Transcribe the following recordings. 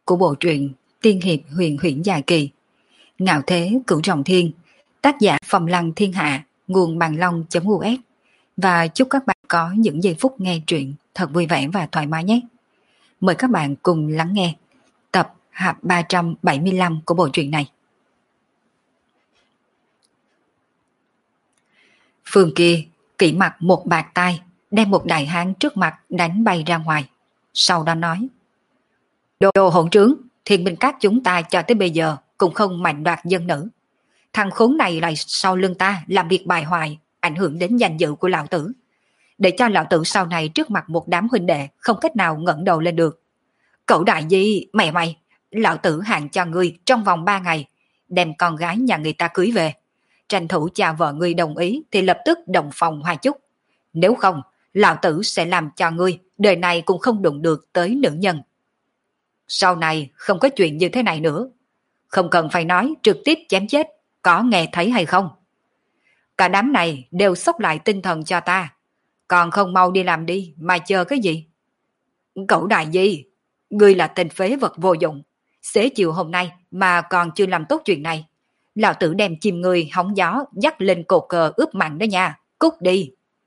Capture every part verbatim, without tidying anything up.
của bộ truyện Tiên hiệp huyền huyễn dài kỳ. Ngạo thế cửu trọng thiên, tác giả Phong Lăng Thiên Hạ, nguồn bằng long.us. Và chúc các bạn có những giây phút nghe truyện thật vui vẻ và thoải mái nhé. Mời các bạn cùng lắng nghe tập ba trăm bảy mươi lăm của bộ truyện này. Phương kia kỹ mặt một bạt tai, đem một đại hán trước mặt đánh bay ra ngoài. Sau đó nói: Đồ, đồ hỗn trướng, Thiên Binh Các chúng ta cho tới bây giờ cũng không mạnh đoạt dân nữ. Thằng khốn này lại sau lưng ta làm việc bài hoài, ảnh hưởng đến danh dự của lão tử. Để cho lão tử sau này trước mặt một đám huynh đệ không cách nào ngẩng đầu lên được. Cậu đại di, mẹ mày, lão tử hạn cho ngươi trong vòng ba ngày, đem con gái nhà người ta cưới về. Tranh thủ cha vợ ngươi đồng ý thì lập tức đồng phòng hoa chúc. Nếu không, lão tử sẽ làm cho ngươi đời này cũng không đụng được tới nữ nhân. Sau này không có chuyện như thế này nữa. Không cần phải nói, trực tiếp chém chết, có nghe thấy hay không? Cả đám này đều xốc lại tinh thần cho ta. Còn không mau đi làm đi, mà chờ cái gì? Cậu đại di, ngươi là tên phế vật vô dụng. Xế chiều hôm nay mà còn chưa làm tốt chuyện này. Lão tử đem chim ngươi hóng gió dắt lên cột cờ ướp mặn đó nha, cút đi.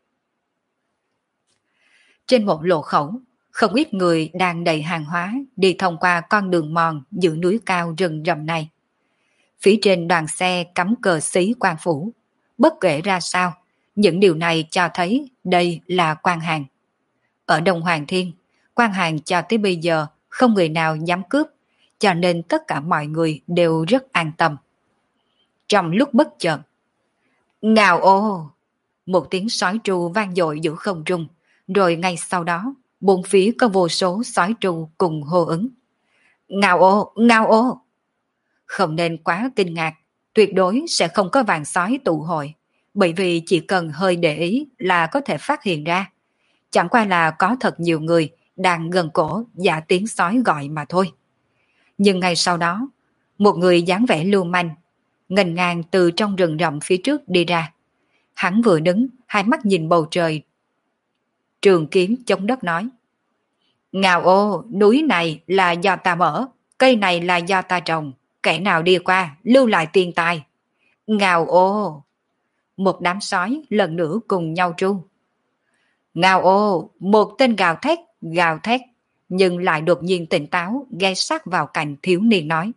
Trên một lộ khẩu, không ít người đang đầy hàng hóa đi thông qua con đường mòn giữa núi cao rừng rậm này. Phía trên đoàn xe cắm cờ xí quan phủ. Bất kể ra sao, những điều này cho thấy đây là quan hàng. Ở Đông Hoàng Thiên, quan hàng cho tới bây giờ không người nào dám cướp, cho nên tất cả mọi người đều rất an tâm. Trong lúc bất chợt, ngào ô, một tiếng sói tru vang dội giữa không trung, rồi ngay sau đó, bốn phía có vô số sói tru cùng hô ứng. Ngào ô, ngào ô. Không nên quá kinh ngạc, tuyệt đối sẽ không có vàng sói tụ hội, bởi vì chỉ cần hơi để ý là có thể phát hiện ra. Chẳng qua là có thật nhiều người đang gần cổ giả tiếng sói gọi mà thôi. Nhưng ngay sau đó, một người dáng vẻ lưu manh, nghênh ngang từ trong rừng rậm phía trước đi ra. Hắn vừa đứng, hai mắt nhìn bầu trời. Trường kiếm chống đất nói: Ngào ô, núi này là do ta mở, cây này là do ta trồng, kẻ nào đi qua, lưu lại tiền tài. Ngào ô. Một đám sói lần nữa cùng nhau tru. Ngào ô, một tên gào thét, gào thét, nhưng lại đột nhiên tỉnh táo, ghé sát vào cạnh thiếu niên nói: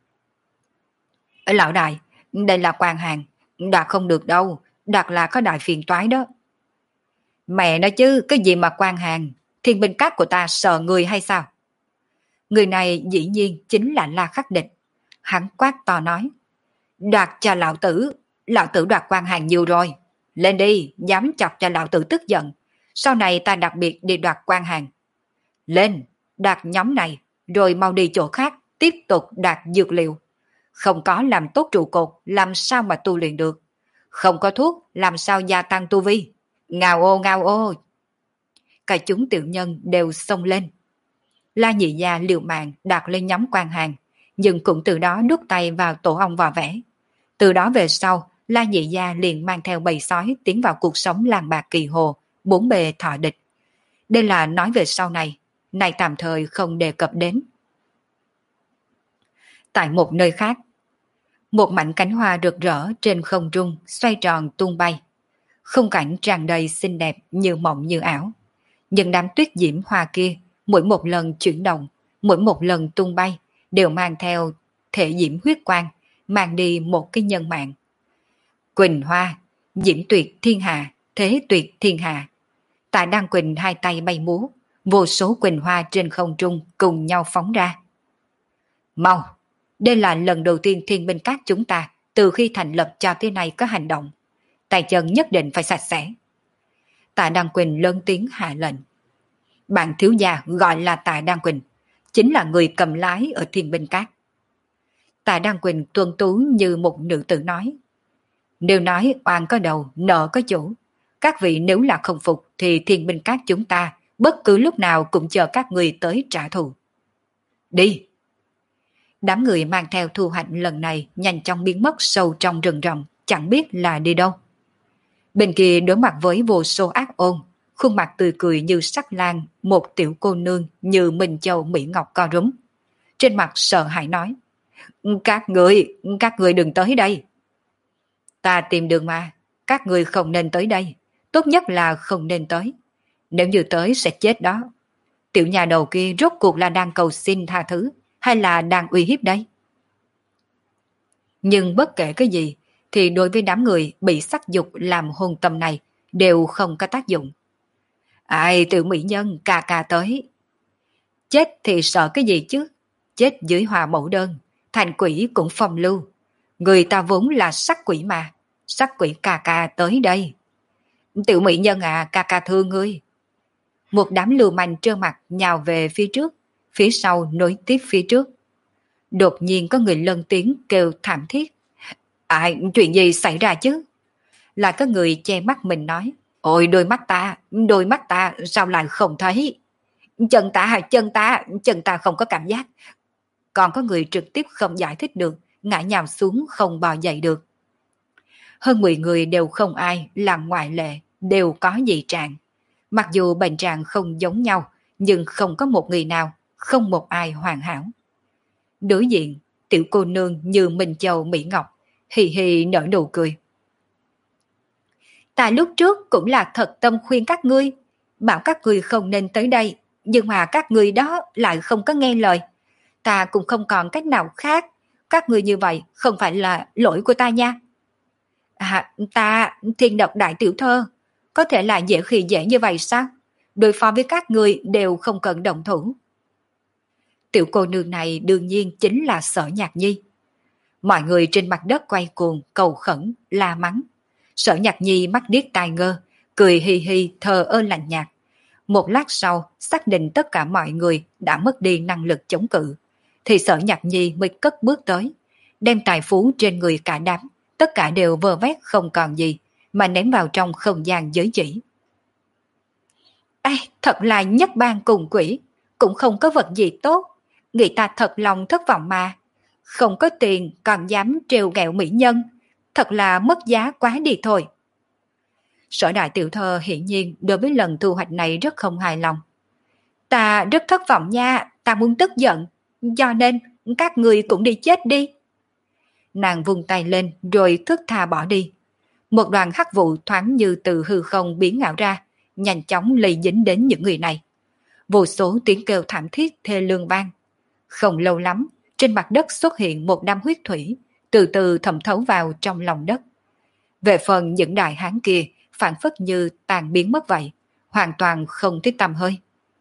Lão đại, đây là quan hàng, đoạt không được đâu, đoạt là có đại phiền toái đó. Mẹ nói chứ, cái gì mà quan hàng, Thiên Binh Các của ta sợ người hay sao? Người này dĩ nhiên chính là La Khắc Địch. Hắn quát to nói: Đoạt cho lão tử, lão tử đoạt quan hàng nhiều rồi. Lên đi, dám chọc cho lão tử tức giận. Sau này ta đặc biệt đi đoạt quan hàng. Lên, đoạt nhóm này, rồi mau đi chỗ khác, tiếp tục đoạt dược liệu. Không có làm tốt trụ cột, làm sao mà tu luyện được? Không có thuốc, làm sao gia tăng tu vi? Ngao ô ngao ô. Cả chúng tiểu nhân đều xông lên. La Nhị Gia liều mạng đặt lên nhóm quan hàng, nhưng cũng từ đó đút tay vào tổ ong vò vẽ. Từ đó về sau, La Nhị Gia liền mang theo bầy sói tiến vào cuộc sống làng bạc Kỳ Hồ, bốn bề thọ địch. Đây là nói về sau này, này tạm thời không đề cập đến. Tại một nơi khác, một mảnh cánh hoa rực rỡ trên không trung xoay tròn tung bay. Khung cảnh tràn đầy xinh đẹp như mộng như ảo. Những đám tuyết diễm hoa kia, mỗi một lần chuyển động, mỗi một lần tung bay, đều mang theo thể diễm huyết quang, mang đi một cái nhân mạng. Quỳnh hoa, diễm tuyệt thiên hạ, thế tuyệt thiên hạ. Tại Đan Quỳnh hai tay bay múa, vô số quỳnh hoa trên không trung cùng nhau phóng ra. Mau, đây là lần đầu tiên Thiên Binh Các chúng ta từ khi thành lập cho tới nay có hành động. Tay chân nhất định phải sạch sẽ. Tạ Đan Quỳnh lớn tiếng hạ lệnh. Bạn thiếu gia gọi là Tạ Đan Quỳnh, chính là người cầm lái ở Thiên Binh Các. Tạ Đan Quỳnh tuân tú như một nữ tử nói: Nếu nói oan có đầu, nợ có chủ. Các vị nếu là không phục thì Thiên Binh Các chúng ta bất cứ lúc nào cũng chờ các người tới trả thù. Đi! Đám người mang theo thu hoạch lần này nhanh chóng biến mất sâu trong rừng rậm, chẳng biết là đi đâu. Bên kia đối mặt với vô số ác ôn, khuôn mặt tươi cười như sắc lan, một tiểu cô nương như Minh Châu Mỹ Ngọc co rúm. trên mặt sợ hãi nói. Các người, các người đừng tới đây. Ta tìm đường mà, các người không nên tới đây, tốt nhất là không nên tới. Nếu như tới sẽ chết đó. Tiểu nhà đầu kia rốt cuộc là đang cầu xin tha thứ, hay là đang uy hiếp đây? Nhưng bất kể cái gì, thì đối với đám người bị sắc dục làm hôn tâm này, đều không có tác dụng. Ai tiểu mỹ nhân ca ca tới. Chết thì sợ cái gì chứ? Chết dưới hòa mẫu đơn, thành quỷ cũng phong lưu. Người ta vốn là sắc quỷ mà, sắc quỷ ca ca tới đây. Tiểu mỹ nhân à, ca ca thương ngươi. Một đám lưu manh trơ mặt nhào về phía trước, phía sau nối tiếp phía trước. Đột nhiên có người lớn tiếng kêu thảm thiết. Ai, chuyện gì xảy ra chứ? Là có người che mắt mình nói. Ôi đôi mắt ta, đôi mắt ta sao lại không thấy? Chân ta, chân ta, chân ta không có cảm giác. Còn có người trực tiếp không giải thích được, ngã nhào xuống không bò dậy được. Hơn mười người đều không ai là ngoại lệ, đều có dị trạng. Mặc dù bệnh trạng không giống nhau, nhưng không có một người nào, không một ai hoàn hảo. Đối diện, tiểu cô nương như Minh Châu Mỹ Ngọc, hì hì nở nụ cười. Ta lúc trước cũng là thật tâm khuyên các ngươi, bảo các ngươi không nên tới đây, nhưng mà các ngươi đó lại không có nghe lời. Ta cũng không còn cách nào khác, các ngươi như vậy không phải là lỗi của ta nha. À, ta, Thiên Độc Đại Tiểu Thơ, có thể là dễ khi dễ như vậy sao? Đối phó với các ngươi đều không cần động thủ. Tiểu cô nương này đương nhiên chính là Sở Nhạc Nhi. Mọi người trên mặt đất quay cuồng, cầu khẩn, la mắng. Sở Nhạc Nhi mắt điếc tai ngơ, cười hì hì thờ ơ lạnh nhạt. Một lát sau, xác định tất cả mọi người đã mất đi năng lực chống cự, thì Sở Nhạc Nhi mới cất bước tới, đem tài phú trên người cả đám, tất cả đều vơ vét không còn gì, mà ném vào trong không gian giới chỉ. Ê, thật là nhất bang cùng quỷ, cũng không có vật gì tốt, người ta thật lòng thất vọng mà. Không có tiền còn dám trêu ghẹo mỹ nhân, thật là mất giá quá đi thôi. Sở Đại Tiểu Thơ hiển nhiên đối với lần thu hoạch này rất không hài lòng. Ta rất thất vọng nha, ta muốn tức giận, cho nên các người cũng đi chết đi. Nàng vung tay lên rồi thức tha bỏ đi. Một đoàn hắc vụ thoáng như từ hư không biến ảo ra, nhanh chóng lây dính đến những người này. Vô số tiếng kêu thảm thiết thê lương vang. Không lâu lắm, trên mặt đất xuất hiện một đám huyết thủy, từ từ thẩm thấu vào trong lòng đất. Về phần những đại hán kia, phản phất như tàn biến mất vậy, hoàn toàn không thấy tăm hơi.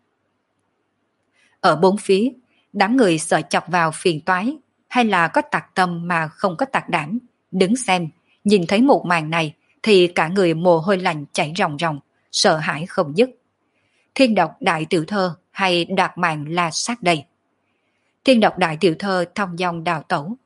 Ở bốn phía, đám người sợ chọc vào phiền toái, hay là có tặc tâm mà không có tặc đảm, đứng xem, nhìn thấy một màn này thì cả người mồ hôi lạnh chảy ròng ròng, sợ hãi không dứt. Thiên Độc Đại Tiểu Thơ hay đoạt mạng la sát đây? Thiên Độc Đại Tiểu Thơ thong dong đào tẩu.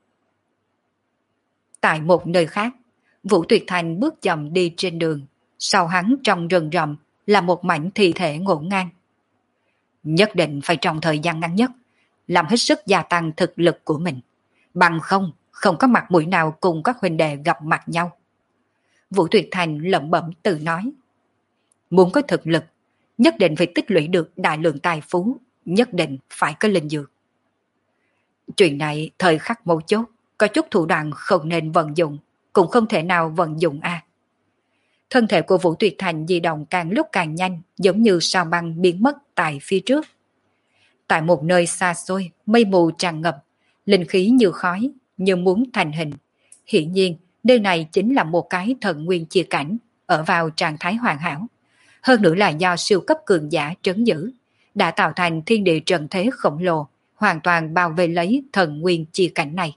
Tại một nơi khác, Vũ Tuyệt Thành bước chậm đi trên đường, sau hắn trong rừng rậm là một mảnh thi thể ngổn ngang. Nhất định phải trong thời gian ngắn nhất, làm hết sức gia tăng thực lực của mình. Bằng không, không có mặt mũi nào cùng các huynh đệ gặp mặt nhau. Vũ Tuyệt Thành lẩm bẩm tự nói. Muốn có thực lực, nhất định phải tích lũy được đại lượng tài phú, nhất định phải có linh dược. Chuyện này thời khắc mấu chốt, có chút thủ đoạn không nên vận dụng, cũng không thể nào vận dụng a. À. Thân thể của Vũ Tuyệt Thành di động càng lúc càng nhanh, giống như sao băng biến mất tại phía trước. Tại một nơi xa xôi, mây mù tràn ngập, linh khí như khói, như muốn thành hình. Hiển nhiên, nơi này chính là một cái thần nguyên chia cảnh, ở vào trạng thái hoàn hảo. Hơn nữa là do siêu cấp cường giả trấn giữ, đã tạo thành thiên địa trận thế khổng lồ, hoàn toàn bao vây lấy thần nguyên chia cảnh này.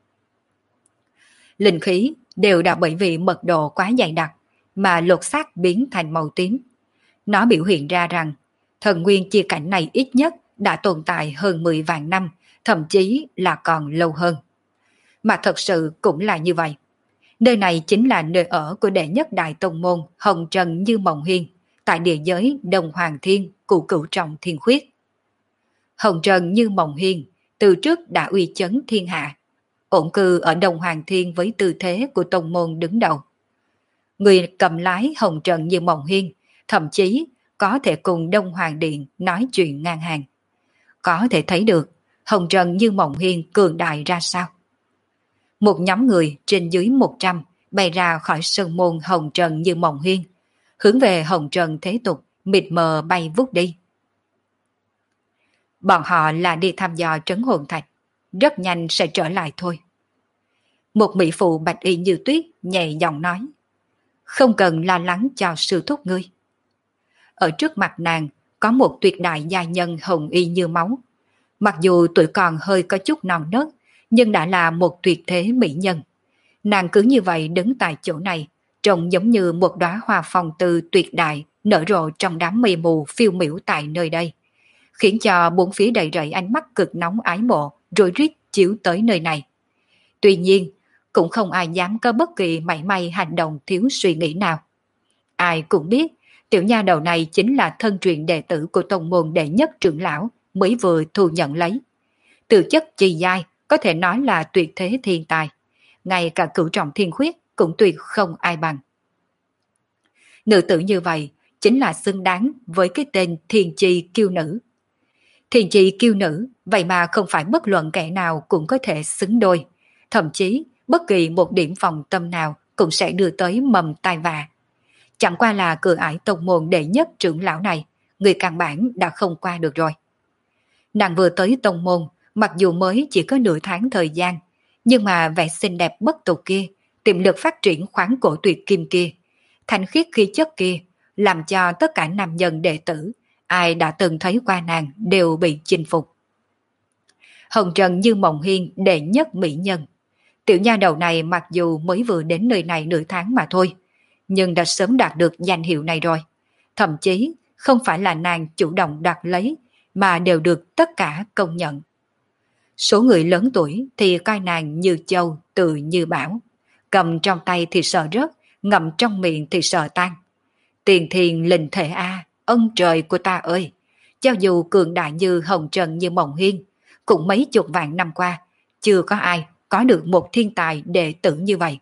Linh khí đều đã bởi vì mật độ quá dày đặc, mà lột xác biến thành màu tím. Nó biểu hiện ra rằng, thần nguyên chia cảnh này ít nhất đã tồn tại hơn mười vạn năm, thậm chí là còn lâu hơn. Mà thật sự cũng là như vậy. Nơi này chính là nơi ở của đệ nhất đại tông môn Hồng Trần Như Mộng Hiên, tại địa giới Đông Hoàng Thiên, Cụ Cửu Trọng Thiên Khuyết. Hồng Trần Như Mộng Hiên từ trước đã uy chấn thiên hạ, ổn cư ở Đông Hoàng Thiên với tư thế của tông môn đứng đầu. Người cầm lái Hồng Trần Như Mộng Hiên thậm chí có thể cùng Đông Hoàng Điện nói chuyện ngang hàng. Có thể thấy được, hồng trần như mộng hiên cường đại ra sao. Một nhóm người trên dưới một trăm bay ra khỏi sơn môn hồng trần như mộng hiên, hướng về hồng trần thế tục mịt mờ bay vút đi. Bọn họ là đi thăm dò trấn hồn thạch, rất nhanh sẽ trở lại thôi. Một mỹ phụ bạch y như tuyết nhẹ giọng nói, không cần lo lắng cho sư thúc ngươi. Ở trước mặt nàng có một tuyệt đại gia nhân hồng y như máu. Mặc dù tuổi còn hơi có chút non nớt, nhưng đã là một tuyệt thế mỹ nhân. Nàng cứ như vậy đứng tại chỗ này, trông giống như một đóa hoa phong tư tuyệt đại nở rộ trong đám mây mù phiêu miểu tại nơi đây, khiến cho bốn phía đầy rẫy ánh mắt cực nóng ái mộ rồi rít chiếu tới nơi này. Tuy nhiên, cũng không ai dám có bất kỳ mảy may hành động thiếu suy nghĩ nào. Ai cũng biết, tiểu nha đầu này chính là thân truyền đệ tử của tông môn đệ nhất trưởng lão mới vừa thu nhận lấy. Từ chất chi giai có thể nói là tuyệt thế thiên tài, ngay cả cửu trọng thiên khuyết cũng tuyệt không ai bằng. Nữ tử như vậy chính là xứng đáng với cái tên thiên chi kiêu nữ. Thiên chi kiêu nữ, vậy mà không phải bất luận kẻ nào cũng có thể xứng đôi, thậm chí bất kỳ một điểm phòng tâm nào cũng sẽ đưa tới mầm tai vạ. Chẳng qua là cửa ải tông môn đệ nhất trưởng lão này, người căn bản đã không qua được rồi. Nàng vừa tới tông môn, mặc dù mới chỉ có nửa tháng thời gian, nhưng mà vẻ xinh đẹp bất tục kia, tiềm lực phát triển khoáng cổ tuyệt kim kia, thanh khiết khí chất kia, làm cho tất cả nam nhân đệ tử, ai đã từng thấy qua nàng đều bị chinh phục. Hồng trần như mộng hiên đệ nhất mỹ nhân. Tiểu nha đầu này mặc dù mới vừa đến nơi này nửa tháng mà thôi, nhưng đã sớm đạt được danh hiệu này rồi. Thậm chí không phải là nàng chủ động đoạt lấy, mà đều được tất cả công nhận. Số người lớn tuổi thì coi nàng như châu, tự như bảo. Cầm trong tay thì sợ rớt, ngậm trong miệng thì sợ tan. Tiền thiền linh thể a, ân trời của ta ơi! Cho dù cường đại như hồng trần như mộng hiên, cũng mấy chục vạn năm qua, chưa có ai có được một thiên tài đệ tử như vậy.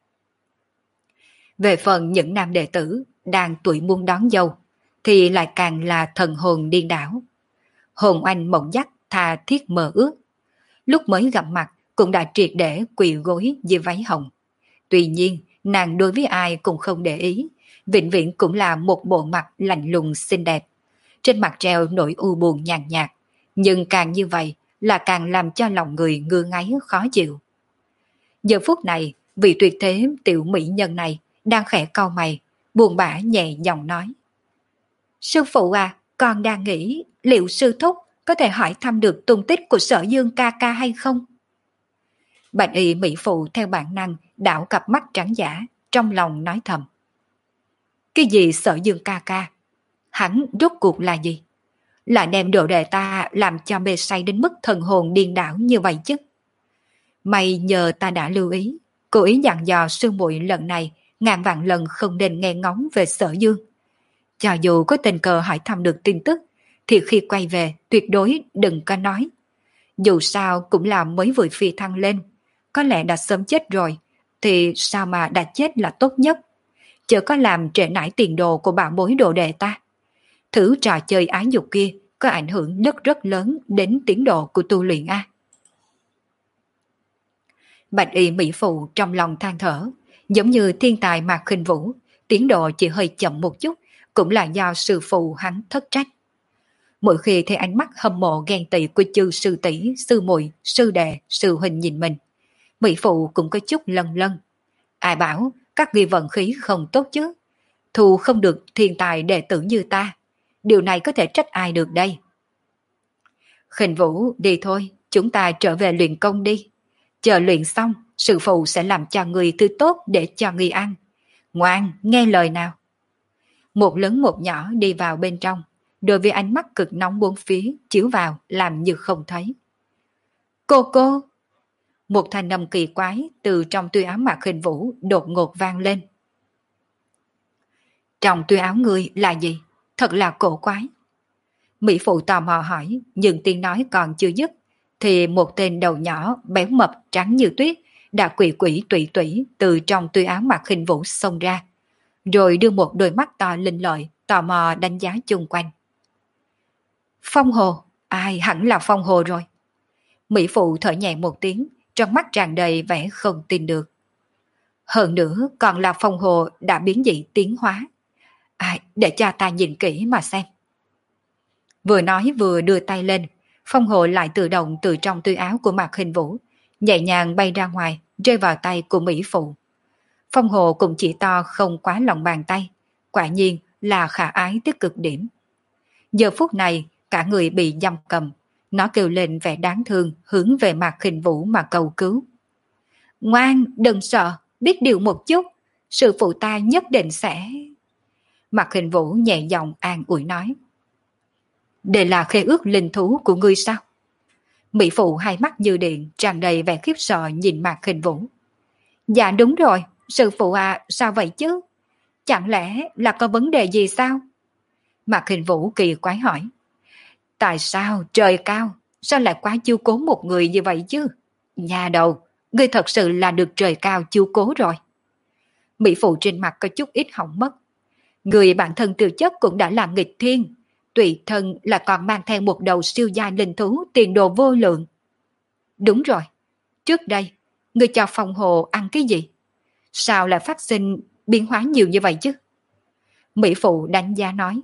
Về phần những nam đệ tử đang tuổi muốn đón dâu, thì lại càng là thần hồn điên đảo. Hồn oanh mộng dắt tha thiết mơ ước. Lúc mới gặp mặt cũng đã triệt để quỳ gối dưới váy hồng. Tuy nhiên, nàng đối với ai cũng không để ý, vĩnh viễn cũng là một bộ mặt lạnh lùng xinh đẹp. Trên mặt treo nỗi u buồn nhàn nhạt, nhưng càng như vậy là càng làm cho lòng người ngứa ngáy khó chịu. Giờ phút này, vị tuyệt thế tiểu mỹ nhân này đang khẽ cau mày, buồn bã nhẹ giọng nói. Sư phụ à, con đang nghĩ liệu sư thúc có thể hỏi thăm được tung tích của Sở Dương ca ca hay không? Bạch y mỹ phụ theo bản năng đảo cặp mắt trắng giả, trong lòng nói thầm. Cái gì Sở Dương ca ca? Hắn rốt cuộc là gì? Lại đem đồ đệ ta làm cho mê say đến mức thần hồn điên đảo như vậy chứ? May nhờ ta đã lưu ý, cố ý dặn dò sư muội lần này ngàn vạn lần không nên nghe ngóng về Sở Dương. Cho dù có tình cờ hỏi thăm được tin tức, thì khi quay về tuyệt đối đừng có nói. Dù sao cũng là mới vừa phi thăng lên, có lẽ đã sớm chết rồi, thì sao mà đã chết là tốt nhất. Chớ có làm trễ nải tiền đồ của bảo bối đồ đệ ta. Thử trò chơi ái dục kia có ảnh hưởng rất rất lớn đến tiến độ của tu luyện a. Bạch y mỹ phụ trong lòng than thở, giống như thiên tài Mạc Khinh Vũ, tiến độ chỉ hơi chậm một chút, cũng là do sư phụ hắn thất trách. Mỗi khi thấy ánh mắt hâm mộ ghen tị của chư sư tỷ, sư muội, sư đệ, sư huynh nhìn mình, mỹ phụ cũng có chút lân lân. Ai bảo các ngươi vận khí không tốt chứ? Thù không được thiên tài đệ tử như ta. Điều này có thể trách ai được đây? Khinh Vũ, đi thôi, chúng ta trở về luyện công đi. Chờ luyện xong, sư phụ sẽ làm cho người thứ tốt để cho người ăn. Ngoan, nghe lời nào. Một lớn một nhỏ đi vào bên trong, đối với ánh mắt cực nóng bốn phía chiếu vào làm như không thấy. Cô cô! Một thanh âm kỳ quái từ trong tuy áo Mạc Khinh Vũ đột ngột vang lên. Trong tuy áo người là gì? Thật là cổ quái. Mỹ phụ tò mò hỏi, nhưng tiếng nói còn chưa dứt, thì một tên đầu nhỏ béo mập trắng như tuyết đã quỷ quỷ tụy tụy từ trong tuy áo Mạc Khinh Vũ xông ra, rồi đưa một đôi mắt to linh lợi tò mò đánh giá chung quanh. Phong Hồ, ai hẳn là Phong Hồ rồi. Mỹ phụ thở nhẹ một tiếng, trong mắt tràn đầy vẻ không tin được. Hơn nữa còn là phong hồ đã biến dị tiến hóa. À, để cho ta nhìn kỹ mà xem. Vừa nói vừa đưa tay lên, phong hồ lại tự động từ trong túi áo của Mạc Hình Vũ, nhẹ nhàng bay ra ngoài, rơi vào tay của Mỹ phụ. Phong hồ cũng chỉ to không quá lòng bàn tay, quả nhiên là khả ái tới cực điểm. Giờ phút này, cả người bị giam cầm, nó kêu lên vẻ đáng thương hướng về Mạc Hình Vũ mà cầu cứu. Ngoan, đừng sợ, biết điều một chút, sư phụ ta nhất định sẽ... Mạc Hình Vũ nhẹ giọng an ủi nói. Đây là khế ước linh thú của ngươi sao? Mỹ phụ hai mắt như điện, tràn đầy vẻ khiếp sợ nhìn Mạc Hình Vũ. Dạ đúng rồi, sư phụ à, sao vậy chứ? Chẳng lẽ là có vấn đề gì sao? Mạc Hình Vũ kỳ quái hỏi. Tại sao trời cao, sao lại quá chiếu cố một người như vậy chứ? Nhà đầu, ngươi thật sự là được trời cao chiếu cố rồi. Mỹ phụ trên mặt có chút ít hỏng mất. Người bản thân từ chất cũng đã là nghịch thiên, tùy thân là còn mang theo một đầu siêu giai linh thú tiền đồ vô lượng. Đúng rồi, trước đây, ngươi cho phòng hồ ăn cái gì? Sao lại phát sinh biến hóa nhiều như vậy chứ? Mỹ phụ đánh giá nói.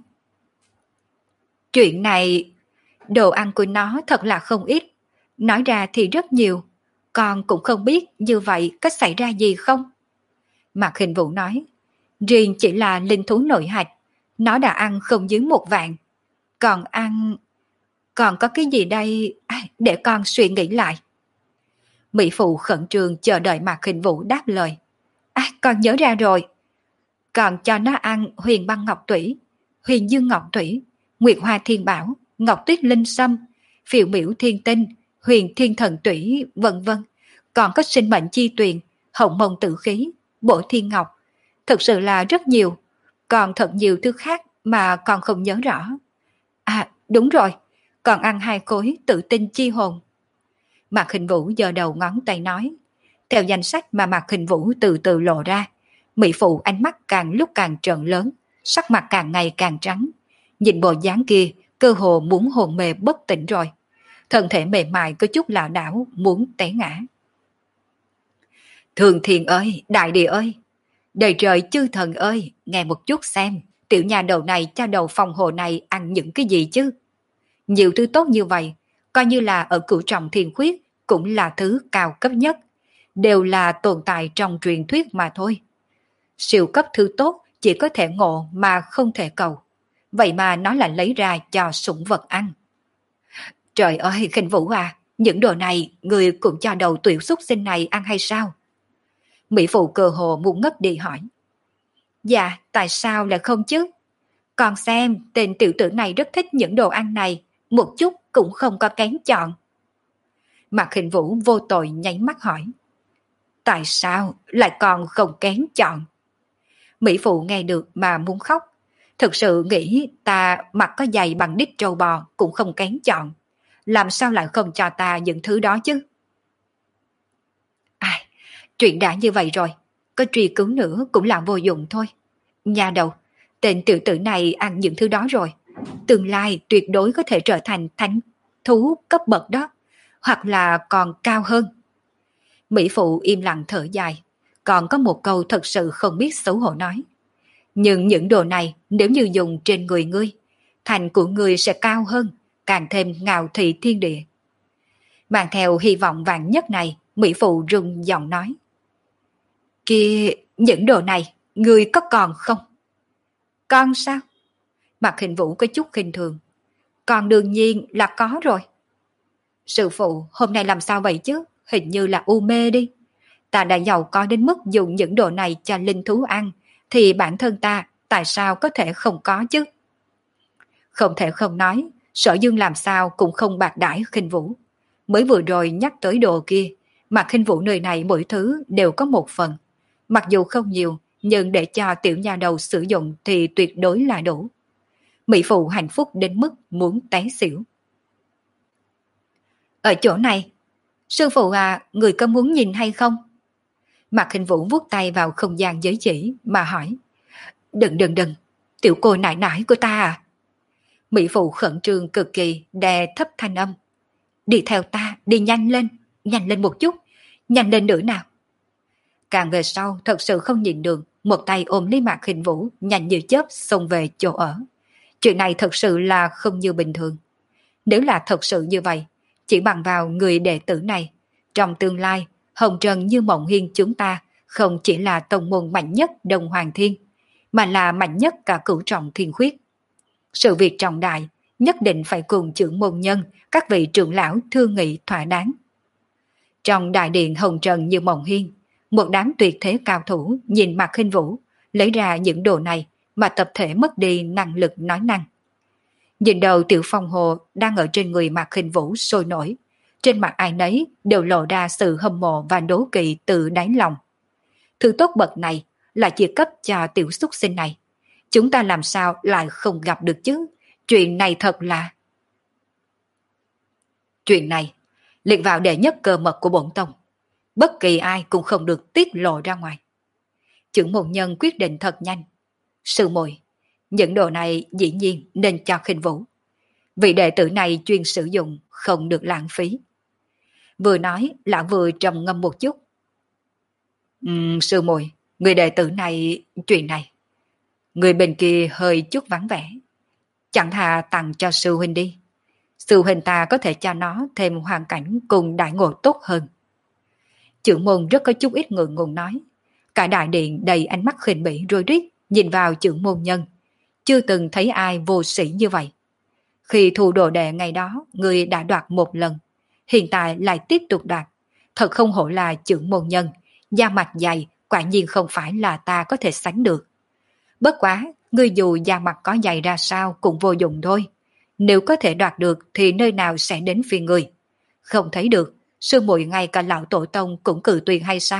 Chuyện này, đồ ăn của nó thật là không ít, nói ra thì rất nhiều, con cũng không biết như vậy có xảy ra gì không? Mạc Hình Vũ nói, riêng chỉ là linh thú nội hạch, nó đã ăn không dưới một vạn. Còn ăn... Còn có cái gì đây? À, để con suy nghĩ lại. Mỹ phụ khẩn trương chờ đợi Mạc Hình Vũ đáp lời. À, con nhớ ra rồi. Còn cho nó ăn huyền băng ngọc thủy, huyền dương ngọc thủy, nguyệt hoa thiên bảo, ngọc tuyết linh sâm, phiệu miễu thiên tinh, huyền thiên thần thủy, vân vân. Còn có sinh mệnh chi tuyền, hồng mông tử khí, bổ thiên ngọc. Thực sự là rất nhiều. Còn thật nhiều thứ khác mà con không nhớ rõ. À, đúng rồi. Còn ăn hai khối tự tinh chi hồn. Mạc Hình Vũ giơ đầu ngón tay nói. Theo danh sách mà Mạc Hình Vũ từ từ lộ ra, Mỹ phụ ánh mắt càng lúc càng trợn lớn, sắc mặt càng ngày càng trắng. Nhìn bộ dáng kia, cơ hồ muốn hồn mê bất tỉnh rồi. Thân thể mềm mại có chút lảo đảo, muốn té ngã. Thường Thiên ơi, đại địa ơi, đời trời chư thần ơi, nghe một chút xem, tiểu nhà đầu này cho đầu phòng hồ này ăn những cái gì chứ? Nhiều thứ tốt như vậy, coi như là ở cửu trọng thiên khuyết, cũng là thứ cao cấp nhất, đều là tồn tại trong truyền thuyết mà thôi. Siêu cấp thứ tốt chỉ có thể ngộ mà không thể cầu, vậy mà nó lại lấy ra cho sủng vật ăn. Trời ơi, Khinh Vũ à, những đồ này người cũng cho đầu tiểu súc sinh này ăn hay sao? Mỹ phụ cơ hồ muốn ngất đi hỏi. Dạ, tại sao lại không chứ? Còn xem, tên tiểu tử này rất thích những đồ ăn này, một chút cũng không có kén chọn. Mạc Hình Vũ vô tội nháy mắt hỏi. Tại sao lại còn không kén chọn? Mỹ phụ nghe được mà muốn khóc. Thực sự nghĩ ta mặc có giày bằng đít trâu bò cũng không kén chọn. Làm sao lại không cho ta những thứ đó chứ? Ai, chuyện đã như vậy rồi, có truy cứu nữa cũng là vô dụng thôi. Nhà đầu, tên tiểu tử này ăn những thứ đó rồi, tương lai tuyệt đối có thể trở thành thánh thú cấp bậc đó, hoặc là còn cao hơn. Mỹ phụ im lặng thở dài, còn có một câu thật sự không biết xấu hổ nói. Nhưng những đồ này nếu như dùng trên người ngươi, thành của ngươi sẽ cao hơn, càng thêm ngạo thị thiên địa. Mang theo hy vọng vàng nhất này, Mỹ phụ rung giọng nói. Kia, những đồ này, ngươi có còn không? Con sao? Mạc Hình Vũ có chút khinh thường. Còn đương nhiên là có rồi. Sư phụ, hôm nay làm sao vậy chứ? Hình như là u mê đi. Ta đã giàu có đến mức dùng những đồ này cho linh thú ăn, thì bản thân ta tại sao có thể không có chứ? Không thể không nói, Sở Dương làm sao cũng không bạc đãi Khinh Vũ. Mới vừa rồi nhắc tới đồ kia, mà Khinh Vũ nơi này mỗi thứ đều có một phần. Mặc dù không nhiều, nhưng để cho tiểu nha đầu sử dụng thì tuyệt đối là đủ. Mỹ phụ hạnh phúc đến mức muốn té xỉu. Ở chỗ này, sư phụ à, người có muốn nhìn hay không? Mạc Hình Vũ vuốt tay vào không gian giới chỉ mà hỏi. Đừng đừng đừng, tiểu cô nại nại của ta à? Mỹ phụ khẩn trương cực kỳ đè thấp thanh âm. đi theo ta, đi nhanh lên, nhanh lên một chút, nhanh lên nữa nào. Càng về sau thật sự không nhìn được, một tay ôm lấy Mạc Khinh Vũ, nhanh như chớp xông về chỗ ở. Chuyện này thật sự là không như bình thường. Nếu là thật sự như vậy, chỉ bằng vào người đệ tử này, trong tương lai, Hồng Trần Như Mộng Hiên chúng ta không chỉ là tông môn mạnh nhất Đông Hoàng Thiên, mà là mạnh nhất cả Cửu Trọng Thiên Khuyết. Sự việc trọng đại, nhất định phải cùng trưởng môn nhân, các vị trưởng lão thương nghị thỏa đáng. Trong đại điện Hồng Trần Như Mộng Hiên, một đám tuyệt thế cao thủ nhìn Mạc Khinh Vũ, lấy ra những đồ này mà tập thể mất đi năng lực nói năng. Nhìn đầu Tiểu Phong Hồ đang ở trên người Mạc Khinh Vũ sôi nổi, trên mặt ai nấy đều lộ ra sự hâm mộ và đố kỵ từ đáy lòng. Thứ tốt bậc này là chỉ cấp cho tiểu xúc sinh này. Chúng ta làm sao lại không gặp được chứ? Chuyện này thật là... Chuyện này liệt vào đệ nhất cơ mật của bổn tông. Bất kỳ ai cũng không được tiết lộ ra ngoài. Trưởng môn nhân quyết định thật nhanh. Sư muội, những đồ này dĩ nhiên nên cho Khinh Vũ. Vị đệ tử này chuyên sử dụng, không được lãng phí. Vừa nói, lão vừa trầm ngâm một chút. Uhm, sư muội, người đệ tử này, chuyện này. Người bên kia hơi chút vắng vẻ. Chẳng thà tặng cho sư huynh đi. Sư huynh ta có thể cho nó thêm hoàn cảnh cùng đại ngộ tốt hơn. Trưởng môn rất có chút ít ngượng ngùng nói. Cả đại điện đầy ánh mắt khinh bỉ rối rít nhìn vào trưởng môn nhân. Chưa từng thấy ai vô sĩ như vậy. Khi thu đồ đệ ngày đó, người đã đoạt một lần. Hiện tại lại tiếp tục đoạt. Thật không hổ là trưởng môn nhân. Da mặt dày, quả nhiên không phải là ta có thể sánh được. Bất quá, ngươi dù da mặt có dày ra sao cũng vô dụng thôi. Nếu có thể đoạt được thì nơi nào sẽ đến phiên người. Không thấy được, sư muội ngay cả lão tổ tông cũng cự tuyệt hay sao?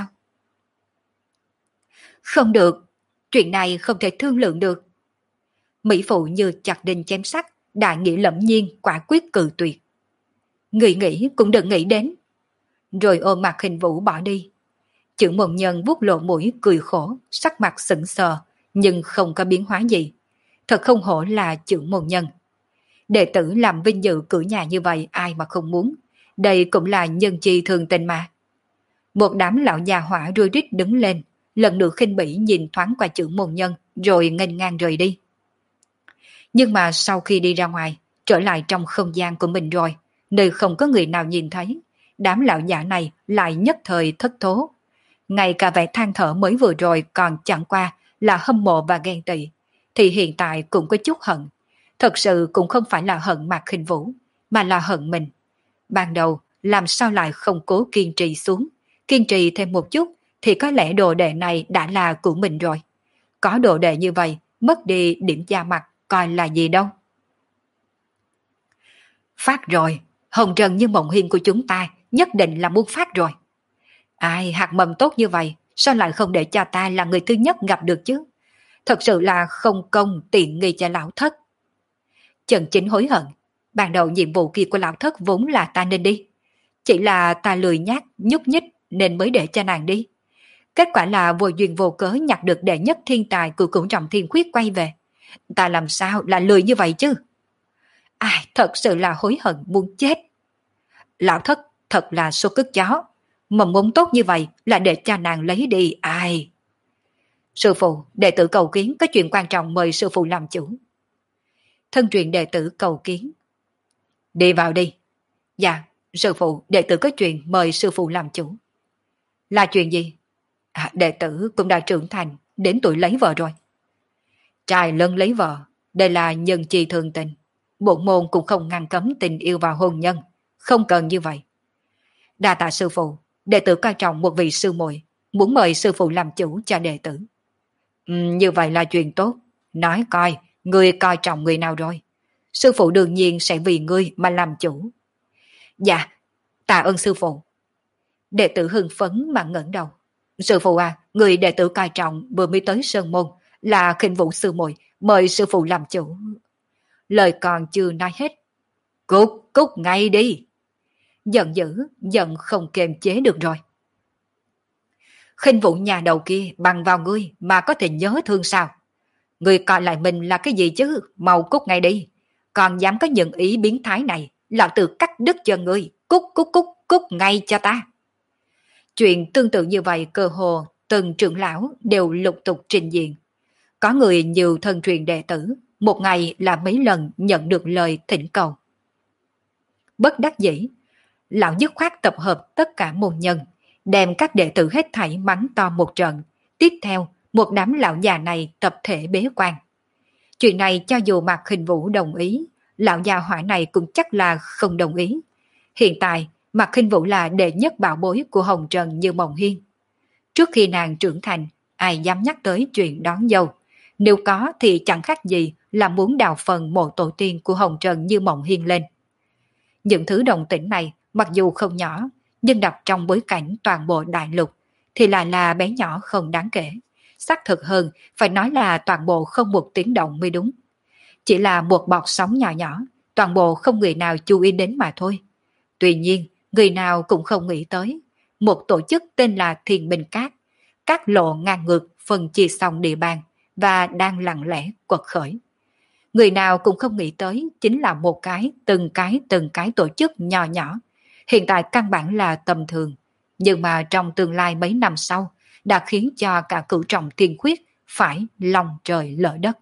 Không được, chuyện này không thể thương lượng được. Mỹ phụ như chặt đinh chém sắt, đại nghĩa lẫm nhiên quả quyết cự tuyệt. Người nghĩ cũng đừng nghĩ đến. Rồi ôm Mạc Khinh Vũ bỏ đi. Trưởng môn nhân vuốt lộ mũi cười khổ, sắc mặt sững sờ, nhưng không có biến hóa gì. Thật không hổ là trưởng môn nhân. Đệ tử làm vinh dự cửa nhà như vậy ai mà không muốn. Đây cũng là nhân chi thường tình mà. Một đám lão già hỏa rui rít đứng lên, lần nữa khinh bỉ nhìn thoáng qua trưởng môn nhân, rồi nghênh ngang rời đi. Nhưng mà sau khi đi ra ngoài, trở lại trong không gian của mình rồi, nơi không có người nào nhìn thấy, đám lão già này lại nhất thời thất thố. Ngay cả vẻ than thở mới vừa rồi còn chẳng qua là hâm mộ và ghen tị, thì hiện tại cũng có chút hận. Thật sự cũng không phải là hận Mạc Khinh Vũ, mà là hận mình. Ban đầu làm sao lại không cố kiên trì xuống, kiên trì thêm một chút thì có lẽ đồ đệ này đã là của mình rồi. Có đồ đệ như vậy, mất đi điểm da mặt coi là gì đâu. Phát rồi, Hồng Trần Như Mộng Hiên của chúng ta nhất định là muốn phát rồi. Ai hạt mầm tốt như vậy, sao lại không để cho ta là người thứ nhất gặp được chứ? Thật sự là không công tiện nghi cho lão thất. Trần Chính hối hận, ban đầu nhiệm vụ kia của lão thất vốn là ta nên đi. Chỉ là ta lười nhác, nhúc nhích nên mới để cho nàng đi. Kết quả là vô duyên vô cớ nhặt được đệ nhất thiên tài của Cửu Trọng Thiên Khuyết quay về. Ta làm sao là lười như vậy chứ? Ai, thật sự là hối hận muốn chết. Lão thất thật là số cứt chó. Mầm muốn tốt như vậy là để cho nàng lấy đi. Ai? Sư phụ, đệ tử cầu kiến có chuyện quan trọng mời sư phụ làm chủ. Thân truyền đệ tử cầu kiến. Đi vào đi. Dạ, sư phụ, đệ tử có chuyện mời sư phụ làm chủ. Là chuyện gì? À, đệ tử cũng đã trưởng thành, đến tuổi lấy vợ rồi. Trai lớn lấy vợ, đây là nhân chi thường tình. Bộ môn cũng không ngăn cấm tình yêu vào hôn nhân, không cần như vậy. Đa tạ sư phụ, đệ tử coi trọng một vị sư muội, muốn mời sư phụ làm chủ cho đệ tử. Ừ, như vậy là chuyện tốt. Nói coi, ngươi coi trọng người nào rồi? Sư phụ đương nhiên sẽ vì ngươi mà làm chủ. Dạ, tạ ơn sư phụ. Đệ tử hưng phấn mà ngẩng đầu. Sư phụ à, người đệ tử coi trọng vừa mới tới Sơn Môn là Khinh Vũ sư muội, mời sư phụ làm chủ. Lời còn chưa nói hết. Cút, cút ngay đi. Giận dữ, giận không kiềm chế được rồi. Khinh Vũ nhà đầu kia bằng vào ngươi mà có thể nhớ thương sao? Ngươi coi lại mình là cái gì chứ? Mau cút ngay đi. Còn dám có những ý biến thái này, lão tử cắt đứt cho ngươi, cút cút cút cút ngay cho ta. Chuyện tương tự như vậy cơ hồ từng trưởng lão đều lục tục trình diện. Có người nhiều thân truyền đệ tử, một ngày là mấy lần nhận được lời thỉnh cầu. Bất đắc dĩ, lão dứt khoát tập hợp tất cả môn nhân, đem các đệ tử hết thảy mắng to một trận. Tiếp theo, một đám lão già này tập thể bế quan. Chuyện này cho dù Mạc Khinh Vũ đồng ý, lão già hỏa này cũng chắc là không đồng ý. Hiện tại, Mạc Khinh Vũ là đệ nhất bảo bối của Hồng Trần Như Mộng Hiên. Trước khi nàng trưởng thành, ai dám nhắc tới chuyện đón dâu. Nếu có thì chẳng khác gì là muốn đào phần mộ tổ tiên của Hồng Trần Như Mộng Hiên lên. Những thứ đồng tĩnh này mặc dù không nhỏ, nhưng đặt trong bối cảnh toàn bộ đại lục thì lại là bé nhỏ không đáng kể. Xác thực hơn phải nói là toàn bộ không một tiếng động mới đúng. Chỉ là một bọt sóng nhỏ nhỏ, toàn bộ không người nào chú ý đến mà thôi. Tuy nhiên, người nào cũng không nghĩ tới. Một tổ chức tên là Thiền Bình Các, các lộ ngang ngược phân chia xong địa bàn và đang lặng lẽ quật khởi. Người nào cũng không nghĩ tới chính là một cái, từng cái, từng cái tổ chức nhỏ nhỏ. Hiện tại căn bản là tầm thường. Nhưng mà trong tương lai mấy năm sau, đã khiến cho cả cửu trọng thiên khuyết phải lòng trời lỡ đất.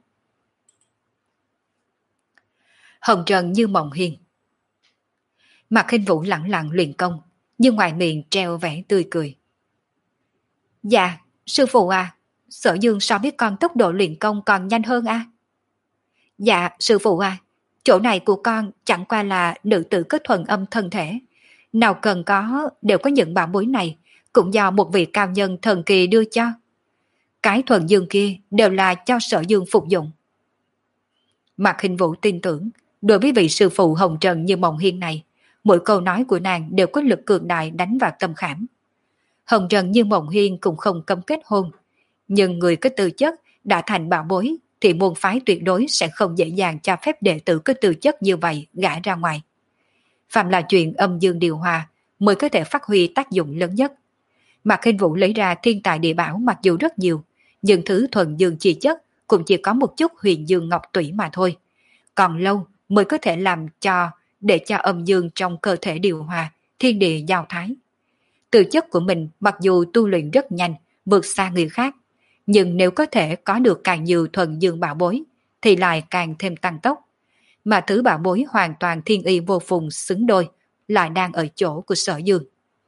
Hồng Trần Như Mộng Hiên. Mạc Khinh Vũ lặng lặng luyện công, nhưng ngoài miệng treo vẻ tươi cười. Dạ, sư phụ à, Sở Dương so biết con tốc độ luyện công còn nhanh hơn à? Dạ, sư phụ à, chỗ này của con chẳng qua là nữ tử có thuần âm thân thể. Nào cần có, đều có những bảo bối này, cũng do một vị cao nhân thần kỳ đưa cho. Cái thuần dương kia đều là cho Sở Dương phục dụng. Mạc Khinh Vũ tin tưởng, đối với vị sư phụ Hồng Trần Như Mộng Hiên này, mỗi câu nói của nàng đều có lực cường đại đánh vào tâm khảm. Hồng Trần Như Mộng Hiên cũng không cấm kết hôn, nhưng người có tư chất đã thành bảo bối thì môn phái tuyệt đối sẽ không dễ dàng cho phép đệ tử có tư chất như vậy gã ra ngoài. Phạm là chuyện âm dương điều hòa mới có thể phát huy tác dụng lớn nhất. Mạc Khinh Vũ lấy ra thiên tài địa bảo mặc dù rất nhiều, nhưng thứ thuần dương chi chất cũng chỉ có một chút huyền dương ngọc tủy mà thôi. Còn lâu mới có thể làm cho để cho âm dương trong cơ thể điều hòa, thiên địa giao thái. Tư chất của mình mặc dù tu luyện rất nhanh, vượt xa người khác, nhưng nếu có thể có được càng nhiều thuần dương bảo bối, thì lại càng thêm tăng tốc. Mà thứ bảo bối hoàn toàn thiên y vô phùng xứng đôi, lại đang ở chỗ của Sở Dương.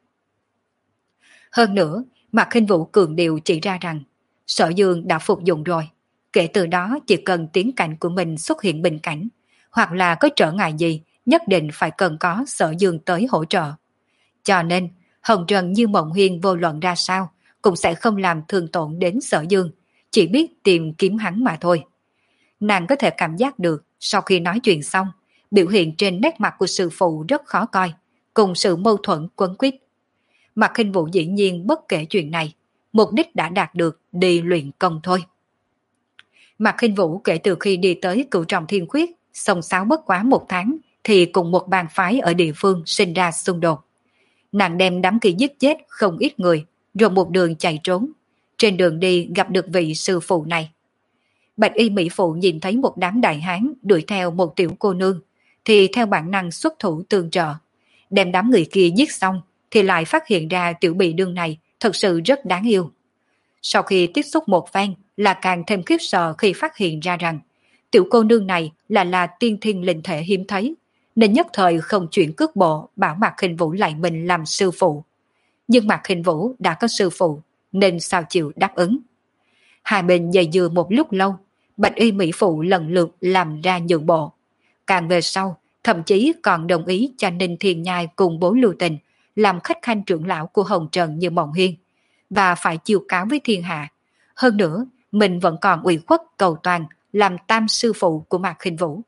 Hơn nữa, Mạc Khinh Vũ cường điệu chỉ ra rằng, Sở Dương đã phục dụng rồi. Kể từ đó chỉ cần tiến cảnh của mình xuất hiện bình cảnh, hoặc là có trở ngại gì, nhất định phải cần có Sở Dương tới hỗ trợ. Cho nên, Hồng Trần Như Mộng Hiên vô luận ra sao, cũng sẽ không làm thương tổn đến Sở Dương, chỉ biết tìm kiếm hắn mà thôi. Nàng có thể cảm giác được, sau khi nói chuyện xong, biểu hiện trên nét mặt của sư phụ rất khó coi, cùng sự mâu thuẫn quấn quýt. Mạc Khinh Vũ dĩ nhiên bất kể chuyện này, mục đích đã đạt được, đi luyện công thôi. Mạc Khinh Vũ kể từ khi đi tới Cửu Trọng Thiên Khuyết, xông xáo bất quá một tháng, thì cùng một bang phái ở địa phương sinh ra xung đột. Nàng đem đám kia giết chết không ít người, rồi một đường chạy trốn. Trên đường đi gặp được vị sư phụ này. Bạch y mỹ phụ nhìn thấy một đám đại hán đuổi theo một tiểu cô nương, thì theo bản năng xuất thủ tương trợ. Đem đám người kia giết xong, thì lại phát hiện ra tiểu bị đương này thật sự rất đáng yêu. Sau khi tiếp xúc một phen là càng thêm khiếp sợ khi phát hiện ra rằng tiểu cô nương này là là tiên thiên linh thể hiếm thấy, nên nhất thời không chuyển cước bộ bảo Mạc Khinh Vũ lại mình làm sư phụ. Nhưng Mạc Khinh Vũ đã có sư phụ, nên sao chịu đáp ứng. Hai bên dây dưa một lúc lâu, Bạch y mỹ phụ lần lượt làm ra nhượng bộ. Càng về sau, thậm chí còn đồng ý cho Ninh Thiên Nhai cùng bố Lưu Tình làm khách khanh trưởng lão của Hồng Trần Như Mộng Hiên, và phải chiêu cáo với thiên hạ. Hơn nữa, mình vẫn còn ủy khuất cầu toàn làm tam sư phụ của Mạc Khinh Vũ.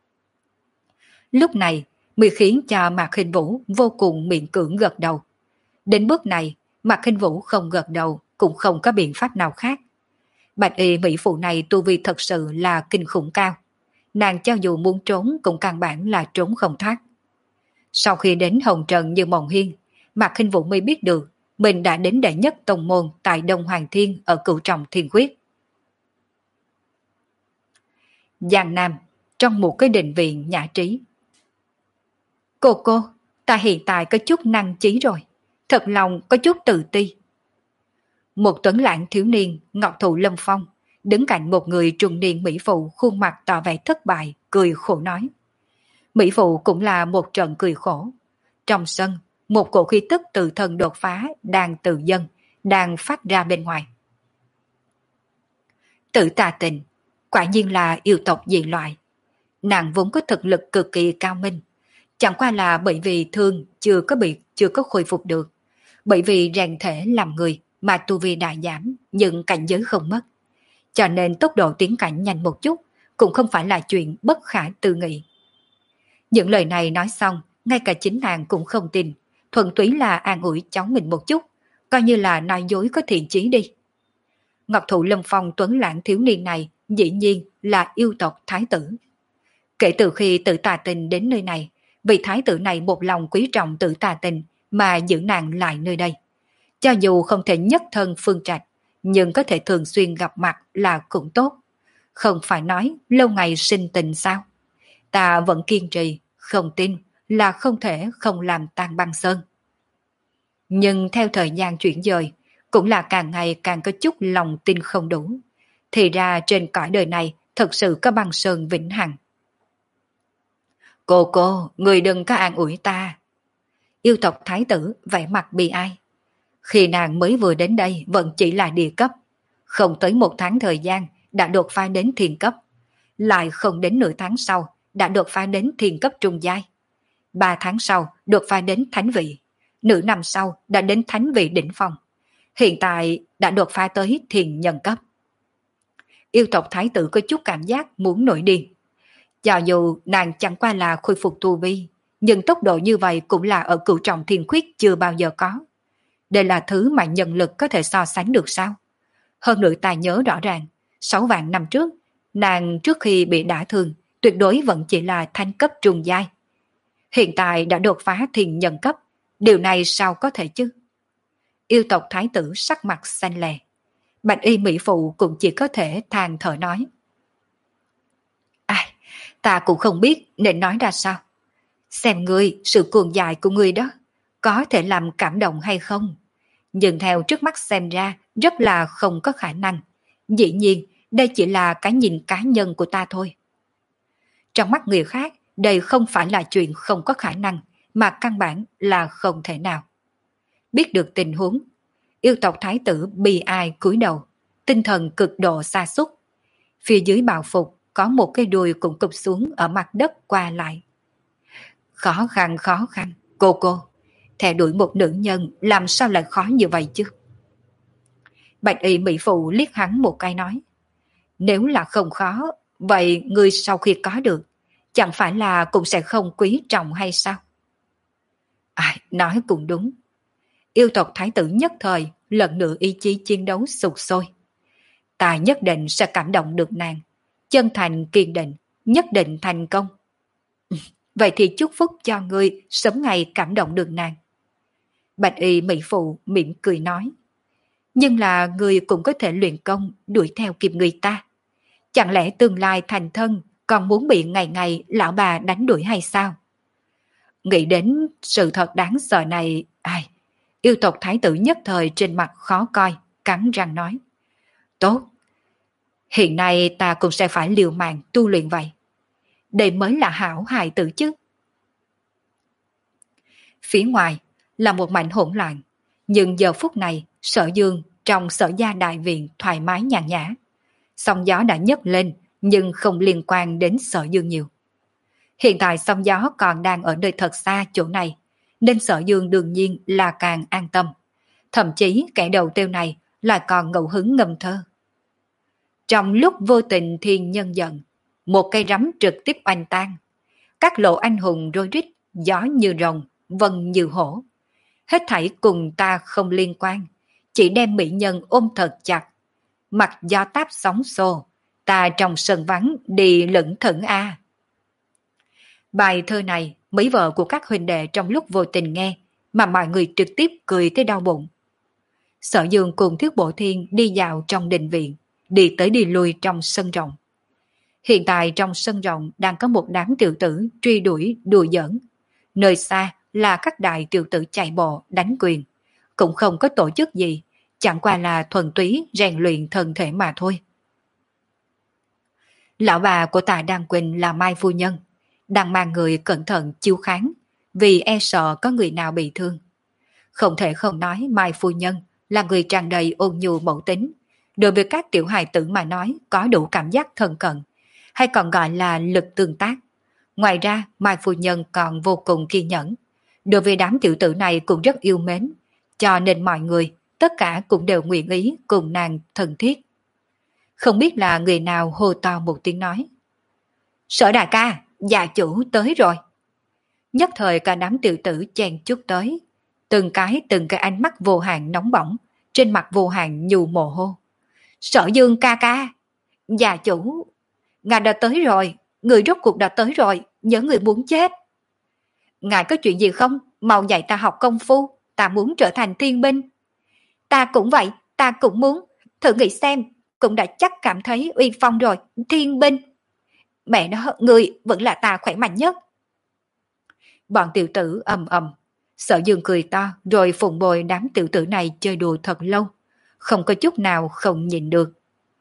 Lúc này, mới khiến cho Mạc Khinh Vũ vô cùng miễn cưỡng gật đầu. Đến bước này, Mạc Khinh Vũ không gật đầu, cũng không có biện pháp nào khác. Bạch y mỹ phụ này tu vi thật sự là kinh khủng cao. Nàng cho dù muốn trốn cũng căn bản là trốn không thoát. Sau khi đến Hồng Trần Như Mộng Hiên, Mạc Khinh Vũ mới biết được mình đã đến đệ nhất tông môn tại Đông Hoàng Thiên ở Cửu Trọng Thiên Khuyết. Giang Nam, trong một cái đình viện nhã trí. Cô cô, Ta hiện tại có chút năng trí rồi, thật lòng có chút tự ti. Một tuấn lãng thiếu niên, ngọc thụ lâm phong, đứng cạnh một người trung niên mỹ phụ khuôn mặt tỏ vẻ thất bại, cười khổ nói. Mỹ phụ cũng là một trận cười khổ. Trong sân, một cổ khí tức tự thân đột phá đang tự dâng, đang phát ra bên ngoài. Tử Tà Tình, quả nhiên là yêu tộc dị loại. Nàng vốn có thực lực cực kỳ cao minh, chẳng qua là bởi vì thương chưa có bị chưa có khôi phục được, bởi vì rèn thể làm người mà tu vi đại giảm, nhưng cảnh giới không mất. Cho nên tốc độ tiến cảnh nhanh một chút cũng không phải là chuyện bất khả tư nghị. Những lời này nói xong, ngay cả chính nàng cũng không tin, thuần túy là an ủi cháu mình một chút, coi như là nói dối có thiện chí đi. Ngọc thụ lâm phong tuấn lãng thiếu niên này dĩ nhiên là yêu tộc thái tử. Kể từ khi Tử Tà Tình đến nơi này, vị thái tử này một lòng quý trọng Tử Tà Tình mà giữ nàng lại nơi đây. Cho dù không thể nhất thân phương trạch, nhưng có thể thường xuyên gặp mặt là cũng tốt. Không phải nói lâu ngày sinh tình sao? Ta vẫn kiên trì, không tin là không thể không làm tan băng sơn. Nhưng theo thời gian chuyển dời, cũng là càng ngày càng có chút lòng tin không đủ. Thì ra trên cõi đời này thật sự có băng sơn vĩnh hằng. Cô cô, người đừng có an ủi ta. Yêu tộc thái tử vẻ mặt bi ai. Khi nàng mới vừa đến đây vẫn chỉ là địa cấp. Không tới một tháng thời gian đã đột phá đến thiên cấp. Lại không đến nửa tháng sau đã đột phá đến thiên cấp trung giai. Ba tháng sau đột phá đến thánh vị. Nửa năm sau đã đến thánh vị đỉnh phong. Hiện tại đã đột phá tới thiền nhân cấp. Yêu tộc thái tử có chút cảm giác muốn nổi điên. Cho dù nàng chẳng qua là khôi phục tu vi, nhưng tốc độ như vậy cũng là ở cửu trọng thiên khuyết chưa bao giờ có. Đây là thứ mà nhân lực có thể so sánh được sao? Hơn nữa ta nhớ rõ ràng, sáu vạn năm trước, nàng trước khi bị đả thương, tuyệt đối vẫn chỉ là thanh cấp trung giai. Hiện tại đã đột phá thiền nhân cấp, điều này sao có thể chứ? Yêu tộc thái tử sắc mặt xanh lè. Bạch y mỹ phụ cũng chỉ có thể than thở nói. Ai, ta cũng không biết nên nói ra sao. Xem ngươi, sự cuồng dại của ngươi đó, có thể làm cảm động hay không? Nhưng theo trước mắt xem ra, rất là không có khả năng. Dĩ nhiên, đây chỉ là cái nhìn cá nhân của ta thôi. Trong mắt người khác, đây không phải là chuyện không có khả năng, mà căn bản là không thể nào. Biết được tình huống, yêu tộc thái tử bi ai cúi đầu, tinh thần cực độ sa sút. Phía dưới bào phục có một cái đùi cũng cụp xuống ở mặt đất qua lại. Khó khăn khó khăn, cô cô, theo đuổi một nữ nhân làm sao lại khó như vậy chứ? Bạch y mỹ phụ liếc hắn một cái nói. Nếu là không khó, vậy người sau khi có được, chẳng phải là cũng sẽ không quý trọng hay sao? À, nói cũng đúng. Yêu tộc thái tử nhất thời, lần nữa ý chí chiến đấu sục sôi. Ta nhất định sẽ cảm động được nàng. Chân thành kiên định, nhất định thành công. Vậy thì chúc phúc cho ngươi sớm ngày cảm động được nàng. Bạch y mỹ phụ mỉm cười nói. Nhưng là ngươi cũng có thể luyện công đuổi theo kịp người ta. Chẳng lẽ tương lai thành thân còn muốn bị ngày ngày lão bà đánh đuổi hay sao? Nghĩ đến sự thật đáng sợ này, ai, yêu tộc thái tử nhất thời trên mặt khó coi, cắn răng nói. Tốt, hiện nay ta cũng sẽ phải liều mạng tu luyện vậy. Đây mới là hảo hài tử chứ. Phía ngoài là một mảnh hỗn loạn, nhưng giờ phút này Sở Dương trong Sở gia đại viện thoải mái nhàn nhã. Sóng gió đã nhấc lên nhưng không liên quan đến Sở Dương nhiều. Hiện tại sóng gió còn đang ở nơi thật xa chỗ này, nên Sở Dương đương nhiên là càng an tâm. Thậm chí kẻ đầu tiêu này lại còn ngẫu hứng ngâm thơ. Trong lúc vô tình thiên nhân giận, một cây rắm trực tiếp oanh tan. Các lộ anh hùng rối rít, gió như rồng, vân như hổ. Hết thảy cùng ta không liên quan, chỉ đem mỹ nhân ôm thật chặt. Mặt gió táp sóng xô, ta trong sân vắng đi lững thững a. Bài thơ này, mấy vợ của các huynh đệ trong lúc vô tình nghe, mà mọi người trực tiếp cười tới đau bụng. Sở Dương cùng Thiết Bộ Thiên đi dạo trong đình viện, đi tới đi lui trong sân rộng. Hiện tại trong sân rộng đang có một đám tiểu tử truy đuổi đùa giỡn. Nơi xa là các đại tiểu tử chạy bộ đánh quyền, cũng không có tổ chức gì, chẳng qua là thuần túy rèn luyện thân thể mà thôi. Lão bà của Tạ Đăng Quỳnh là Mai phu nhân, đang mang người cẩn thận chiếu kháng, vì e sợ có người nào bị thương. Không thể không nói Mai phu nhân là người tràn đầy ôn nhu mẫu tính, đối với các tiểu hài tử mà nói có đủ cảm giác thân cận, hay còn gọi là lực tương tác. Ngoài ra, Mai phu nhân còn vô cùng kiên nhẫn, đối với đám tiểu tử này cũng rất yêu mến, cho nên mọi người, tất cả cũng đều nguyện ý cùng nàng thân thiết. Không biết là người nào hô to một tiếng nói: Sở đại ca, gia chủ tới rồi. Nhất thời cả đám tiểu tử chen chúc tới, từng cái từng cái ánh mắt vô hạn nóng bỏng, trên mặt vô hạn nhu mồ hôi. Sở Dương ca ca, gia chủ, ngài đã tới rồi, người rốt cuộc đã tới rồi, nhớ người muốn chết. Ngài có chuyện gì không? Mau dạy ta học công phu, ta muốn trở thành thiên binh. Ta cũng vậy, ta cũng muốn, thử nghĩ xem, cũng đã chắc cảm thấy uy phong rồi, thiên binh. Mẹ nó, người vẫn là ta khỏe mạnh nhất. Bọn tiểu tử ầm ầm, Sở Dương cười to rồi phụng bồi đám tiểu tử này chơi đùa thật lâu, không có chút nào không nhìn được.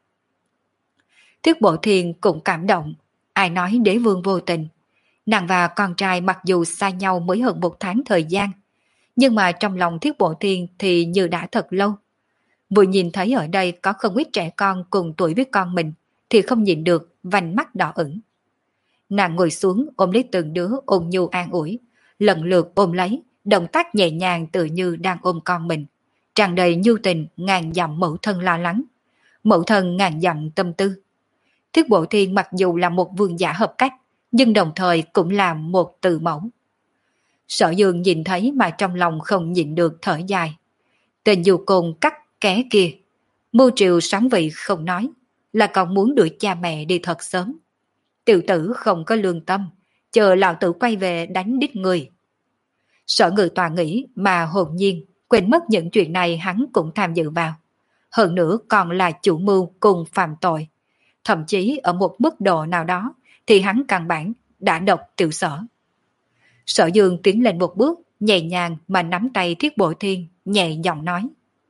Thiết Bộ Thiên cũng cảm động, ai nói đế vương vô tình. Nàng và con trai mặc dù xa nhau mới hơn một tháng thời gian, nhưng mà trong lòng Thiết Bộ Thiên thì như đã thật lâu. Vừa nhìn thấy ở đây có không ít trẻ con cùng tuổi với con mình, thì không nhìn được vành mắt đỏ ửng. Nàng ngồi xuống ôm lấy từng đứa ôn nhu an ủi, lần lượt ôm lấy, động tác nhẹ nhàng tự như đang ôm con mình, tràn đầy nhu tình ngàn dặm mẫu thân lo lắng, mẫu thân ngàn dặm tâm tư. Thiết Bộ Thiên mặc dù là một vương giả hợp cách, nhưng đồng thời cũng là một từ mẫu. Sở Dương nhìn thấy mà trong lòng không nhịn được thở dài. Tên dù côn cắt ké kia, mưu triều sáng vị không nói, là còn muốn đuổi cha mẹ đi thật sớm. Tiểu tử không có lương tâm, chờ lão tử quay về đánh đít người. Sở Ngự Tòa nghĩ mà hồn nhiên, quên mất những chuyện này hắn cũng tham dự vào. Hơn nữa còn là chủ mưu cùng phạm tội. Thậm chí ở một mức độ nào đó thì hắn căn bản đã độc tiểu Sở. Sở Dương tiến lên một bước, nhẹ nhàng mà nắm tay Thiết Bộ Thiên, nhẹ giọng nói: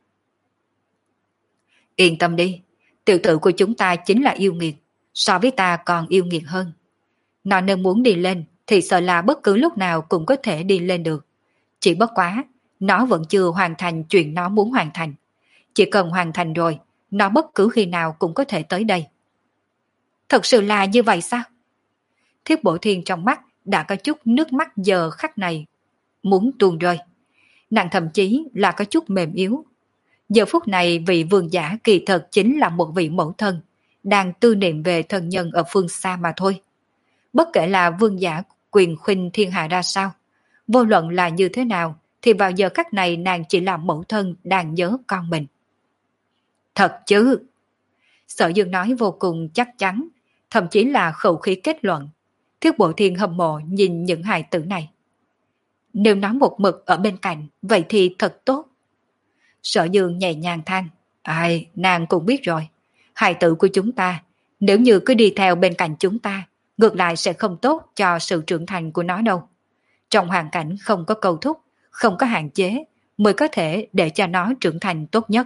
Yên tâm đi, tiểu tử của chúng ta chính là yêu nghiệt, so với ta còn yêu nghiệt hơn. Nó nếu muốn đi lên thì sợ là bất cứ lúc nào cũng có thể đi lên được. Chỉ bất quá, nó vẫn chưa hoàn thành chuyện nó muốn hoàn thành. Chỉ cần hoàn thành rồi, nó bất cứ khi nào cũng có thể tới đây. Thật sự là như vậy sao? Thiết Bộ Thiên trong mắt đã có chút nước mắt giờ khắc này muốn tuôn rơi. Nàng thậm chí là có chút mềm yếu. Giờ phút này vị vương giả kỳ thật chính là một vị mẫu thân, đang tư niệm về thân nhân ở phương xa mà thôi. Bất kể là vương giả quyền khuynh thiên hạ ra sao, vô luận là như thế nào, thì vào giờ khắc này nàng chỉ là mẫu thân đang nhớ con mình. Thật chứ? Sở Dương nói vô cùng chắc chắn, thậm chí là khẩu khí kết luận. Thiết Bộ Thiên hâm mộ nhìn những hài tử này. Nếu nói một mực ở bên cạnh, vậy thì thật tốt. Sở Dương nhẹ nhàng than, ai, nàng cũng biết rồi. Hài tử của chúng ta, nếu như cứ đi theo bên cạnh chúng ta, ngược lại sẽ không tốt cho sự trưởng thành của nó đâu. Trong hoàn cảnh không có câu thúc, không có hạn chế, mới có thể để cho nó trưởng thành tốt nhất.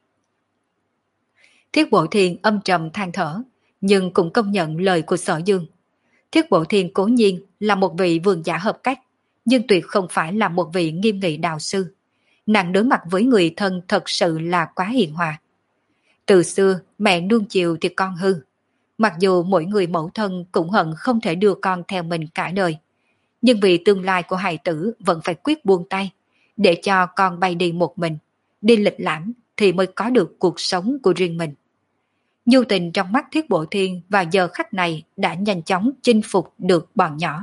Thiết Bộ Thiên âm trầm than thở, nhưng cũng công nhận lời của Sở Dương. Thiết Bộ Thiên cố nhiên là một vị vương giả hợp cách, nhưng tuyệt không phải là một vị nghiêm nghị đạo sư. Nàng đối mặt với người thân thật sự là quá hiền hòa. Từ xưa, mẹ nuông chiều thì con hư. Mặc dù mỗi người mẫu thân cũng hận không thể đưa con theo mình cả đời, nhưng vì tương lai của hài tử vẫn phải quyết buông tay, để cho con bay đi một mình, đi lịch lãm thì mới có được cuộc sống của riêng mình. Nhu tình trong mắt Thiết Bộ Thiên vào giờ khắc này đã nhanh chóng chinh phục được bọn nhỏ.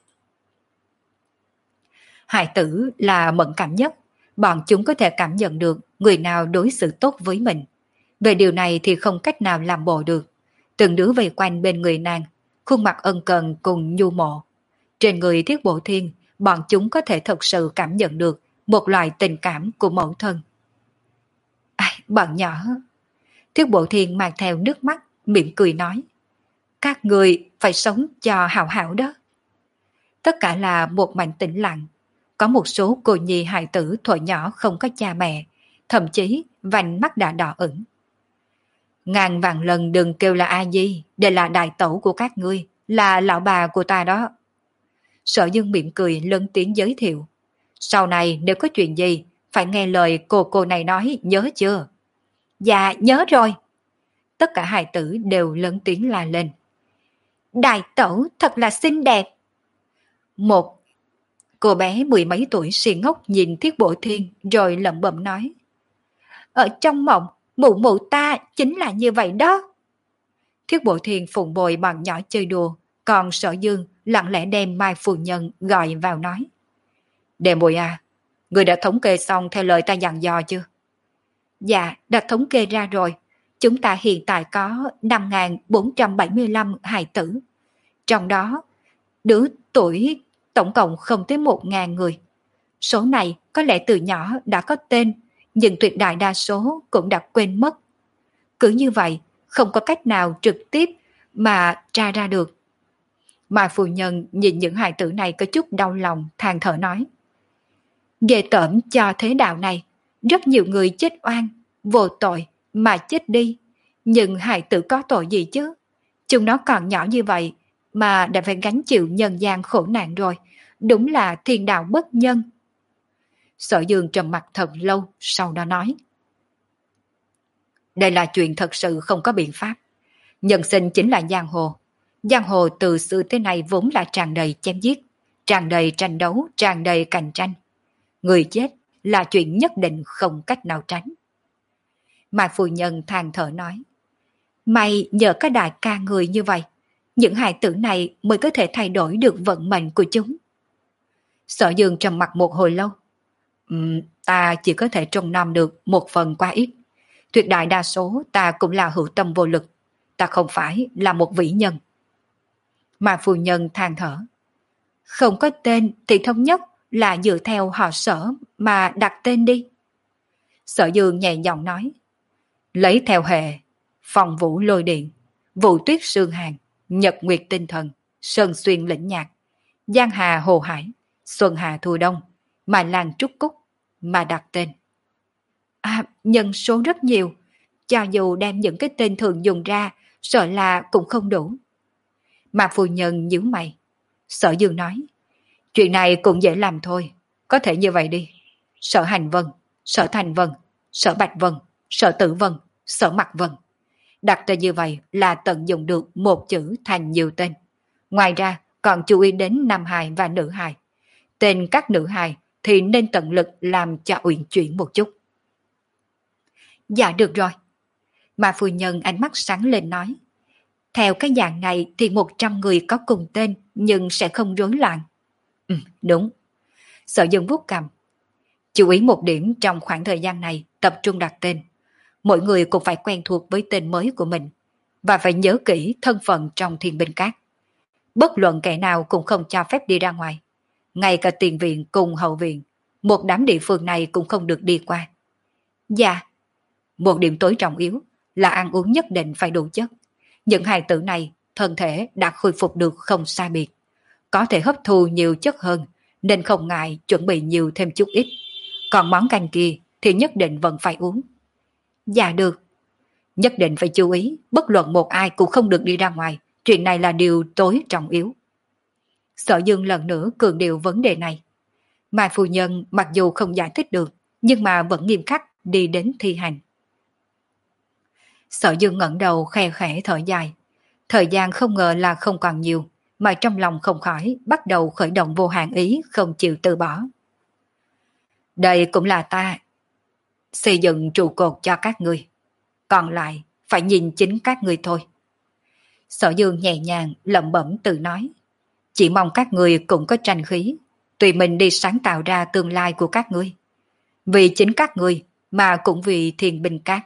Hài tử là mẫn cảm nhất, bọn chúng có thể cảm nhận được người nào đối xử tốt với mình. Về điều này thì không cách nào làm bộ được. Từng đứa vây quanh bên người nàng, khuôn mặt ân cần cùng nhu mộ. Trên người Thiết Bộ Thiên, bọn chúng có thể thật sự cảm nhận được một loại tình cảm của mẫu thân. Ai, bọn nhỏ... Thiết Bộ Thiên mang theo nước mắt, mỉm cười nói. Các người phải sống cho hảo hảo đó. Tất cả là một mảnh tĩnh lặng. có một số cô nhi hài tử thuở nhỏ không có cha mẹ, thậm chí vành mắt đã đỏ ửng. Ngàn vạn lần đừng kêu là A Di, đây là đại tẩu của các ngươi, là lão bà của ta đó. Sở Dương mỉm cười lớn tiếng giới thiệu. Sau này nếu có chuyện gì, phải nghe lời cô cô này nói, nhớ chưa? Dạ, nhớ rồi. Tất cả hài tử đều lớn tiếng la lên. Đại tẩu thật là xinh đẹp. Một cô bé mười mấy tuổi si ngốc nhìn Thiết Bổ Thiên rồi lẩm bẩm nói. Ở trong mộng, mụ mụ ta chính là như vậy đó. Thiết Bổ Thiên phụng bồi bọn nhỏ chơi đùa, còn Sở Dương lặng lẽ đem Mai phu nhân gọi vào nói. Đề Mùi à, người đã thống kê xong theo lời ta dặn dò chưa? Dạ, đã thống kê ra rồi. Chúng ta hiện tại có năm nghìn bốn trăm bảy mươi lăm hài tử. Trong đó, đứa tuổi tổng cộng không tới một nghìn người. Số này có lẽ từ nhỏ đã có tên, nhưng tuyệt đại đa số cũng đã quên mất. Cứ như vậy, không có cách nào trực tiếp mà tra ra được. Mà phu nhân nhìn những hài tử này có chút đau lòng, than thở nói. Ghê tởm cho thế đạo này, rất nhiều người chết oan, vô tội mà chết đi. Nhưng hài tử có tội gì chứ? Chúng nó còn nhỏ như vậy mà đã phải gánh chịu nhân gian khổ nạn rồi. Đúng là thiên đạo bất nhân. Sở Dương trầm mặt thật lâu, sau đó nói. Đây là chuyện thật sự không có biện pháp. Nhân sinh chính là giang hồ. Giang hồ từ xưa tới nay vốn là tràn đầy chém giết, tràn đầy tranh đấu, tràn đầy cạnh tranh. Người chết là chuyện nhất định không cách nào tránh. Mai phu nhân than thở nói. May nhờ có đại ca người như vậy, những hài tử này mới có thể thay đổi được vận mệnh của chúng. Sở Dương trầm mặt một hồi lâu. Uhm, ta chỉ có thể trông nom được một phần quá ít. Tuyệt đại đa số ta cũng là hữu tâm vô lực. Ta không phải là một vĩ nhân. Mà phu nhân than thở. Không có tên thì thống nhất là dựa theo họ Sở mà đặt tên đi. Sở Dương nhẹ giọng nói. Lấy theo hệ, phong vũ lôi điện, vụ tuyết sương hàng, nhật nguyệt tinh thần, sơn xuyên lĩnh nhạc, giang hà hồ hải, xuân hà thu đông, mà lan trúc cúc, mà đặt tên. À, nhân số rất nhiều, cho dù đem những cái tên thường dùng ra, sợ là cũng không đủ. Mà phu nhân nhíu mày. Sở Dương nói, chuyện này cũng dễ làm thôi, có thể như vậy đi. Sở Hành Vân, Sở Thành Vân, Sở Bạch Vân, Sở Tử Vân, Sở Mặc Vân. Đặt tên như vậy là tận dụng được một chữ thành nhiều tên. Ngoài ra còn chú ý đến nam hài và nữ hài. Tên các nữ hài thì nên tận lực làm cho uyển chuyển một chút. Dạ được rồi. Mà phu nhân ánh mắt sáng lên nói. Theo cái dạng này thì một trăm người có cùng tên nhưng sẽ không rối loạn. Ừ, đúng. Sở Dương vuốt cằm. Chú ý một điểm trong khoảng thời gian này tập trung đặt tên. Mỗi người cũng phải quen thuộc với tên mới của mình và phải nhớ kỹ thân phận trong thiên binh các. Bất luận kẻ nào cũng không cho phép đi ra ngoài. Ngay cả tiền viện cùng hậu viện, một đám địa phương này cũng không được đi qua. Dạ. Một điểm tối trọng yếu là ăn uống nhất định phải đủ chất. Những hài tử này thân thể đã khôi phục được không sai biệt. Có thể hấp thu nhiều chất hơn nên không ngại chuẩn bị nhiều thêm chút ít. Còn món canh kia thì nhất định vẫn phải uống. Dạ được. Nhất định phải chú ý, bất luận một ai cũng không được đi ra ngoài. Chuyện này là điều tối trọng yếu. Sở Dương lần nữa cường điệu vấn đề này. Mai phu nhân mặc dù không giải thích được, nhưng mà vẫn nghiêm khắc đi đến thi hành. Sở Dương ngẩng đầu khe khẽ thở dài. Thời gian không ngờ là không còn nhiều, mà trong lòng không khỏi bắt đầu khởi động vô hạn ý không chịu từ bỏ. Đây cũng là ta xây dựng trụ cột cho các ngươi. Còn lại phải nhìn chính các ngươi thôi. Sở Dương nhẹ nhàng lẩm bẩm tự nói. Chỉ mong các ngươi cũng có tranh khí, tùy mình đi sáng tạo ra tương lai của các ngươi. Vì chính các ngươi mà cũng vì Thiên Binh Các.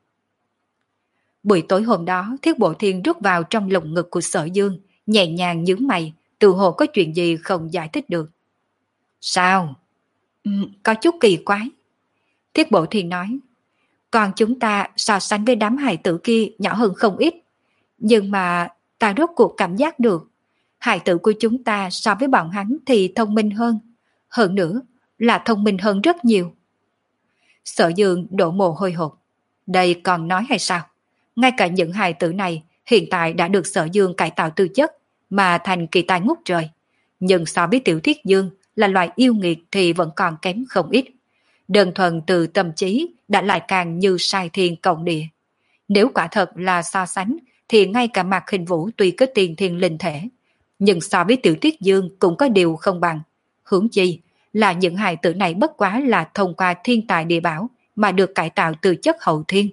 Buổi tối hôm đó, Thiết Bộ Thiên rút vào trong lồng ngực của Sở Dương, nhẹ nhàng nhướng mày, tự hồ có chuyện gì không giải thích được. Sao? Ừ, có chút kỳ quái. Thiết Bộ Thiên nói. Còn chúng ta so sánh với đám hài tử kia nhỏ hơn không ít. Nhưng mà ta rốt cuộc cảm giác được hài tử của chúng ta so với bọn hắn thì thông minh hơn. Hơn nữa là thông minh hơn rất nhiều. Sở Dương đổ mồ hôi hột. Đây còn nói hay sao? Ngay cả những hài tử này hiện tại đã được Sở Dương cải tạo tư chất mà thành kỳ tài ngút trời. Nhưng so với Tiểu Thiết Dương là loại yêu nghiệt thì vẫn còn kém không ít. Đơn thuần từ tâm trí đã lại càng như sai thiên cộng địa. Nếu quả thật là so sánh thì ngay cả Mạc Hình Vũ tuy có tiền thiên linh thể, nhưng so với Tiểu Tuyết Dương cũng có điều không bằng. Huống chi là những hài tử này bất quá là thông qua thiên tài địa bảo mà được cải tạo từ chất hậu thiên.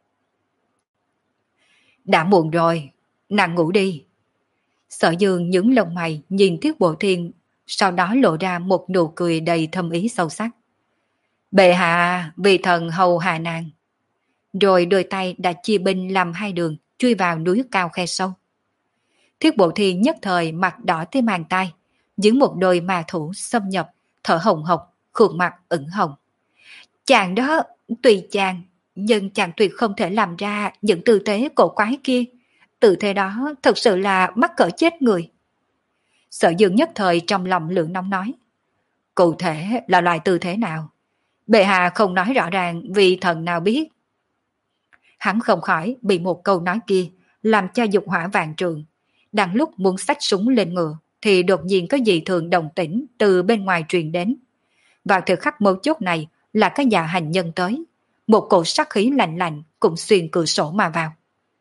Đã muộn rồi, nàng ngủ đi. Sở Dương nhướng lông mày nhìn Tiết Bộ Thiên, sau đó lộ ra một nụ cười đầy thâm ý sâu sắc. Bệ hạ, vì thần hầu hạ nàng. Rồi đôi tay đã chia binh làm hai đường, chui vào núi cao khe sâu. Thiết Bộ Thiên nhất thời mặt đỏ tới màng tai, dưới một đôi mà thủ xâm nhập, thở hồng hộc, khuôn mặt ửng hồng. Chàng đó, tùy chàng, nhưng chàng tuyệt không thể làm ra những tư thế cổ quái kia. Tư thế đó thật sự là mắc cỡ chết người. Sở Dương nhất thời trong lòng lửa nóng nói. Cụ thể là loại tư thế nào? Bệ hạ không nói rõ ràng vì thần nào biết. Hắn không khỏi bị một câu nói kia làm cho dục hỏa vạn trường. Đang lúc muốn xách súng lên ngựa thì đột nhiên có dị thường đồng tĩnh từ bên ngoài truyền đến. Vào thời khắc mấu chốt này là cái dạ hành nhân tới. Một cổ sát khí lạnh lạnh cũng xuyên cửa sổ mà vào.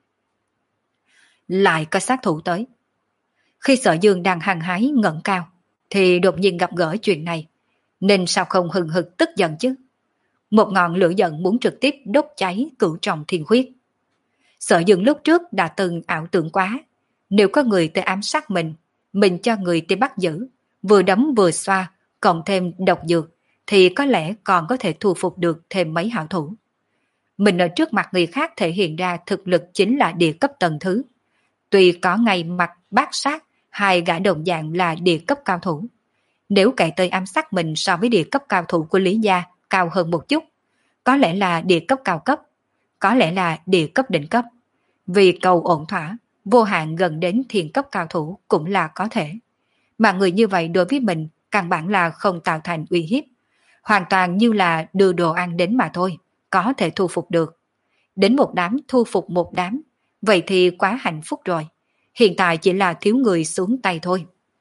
Lại có sát thủ tới. Khi Sở Dương đang hăng hái ngẩng cao thì đột nhiên gặp gỡ chuyện này. Nên sao không hừng hực tức giận chứ? Một ngọn lửa giận muốn trực tiếp đốt cháy cửu trọng thiên huyết. Sở Dương lúc trước đã từng ảo tưởng quá. Nếu có người tới ám sát mình, mình cho người tới bắt giữ, vừa đấm vừa xoa, cộng thêm độc dược, thì có lẽ còn có thể thu phục được thêm mấy hảo thủ. Mình ở trước mặt người khác thể hiện ra thực lực chính là địa cấp tầng thứ. Tuy có ngày mặt bát sát, hai gã đồng dạng là địa cấp cao thủ. Nếu kẻ tới ám sát mình so với địa cấp cao thủ của Lý Gia cao hơn một chút, có lẽ là địa cấp cao cấp, có lẽ là địa cấp đỉnh cấp. Vì cầu ổn thỏa, vô hạn gần đến thiên cấp cao thủ cũng là có thể. Mà người như vậy đối với mình căn bản là không tạo thành uy hiếp. Hoàn toàn như là đưa đồ ăn đến mà thôi, có thể thu phục được. Đến một đám thu phục một đám, vậy thì quá hạnh phúc rồi. Hiện tại chỉ là thiếu người xuống tay thôi.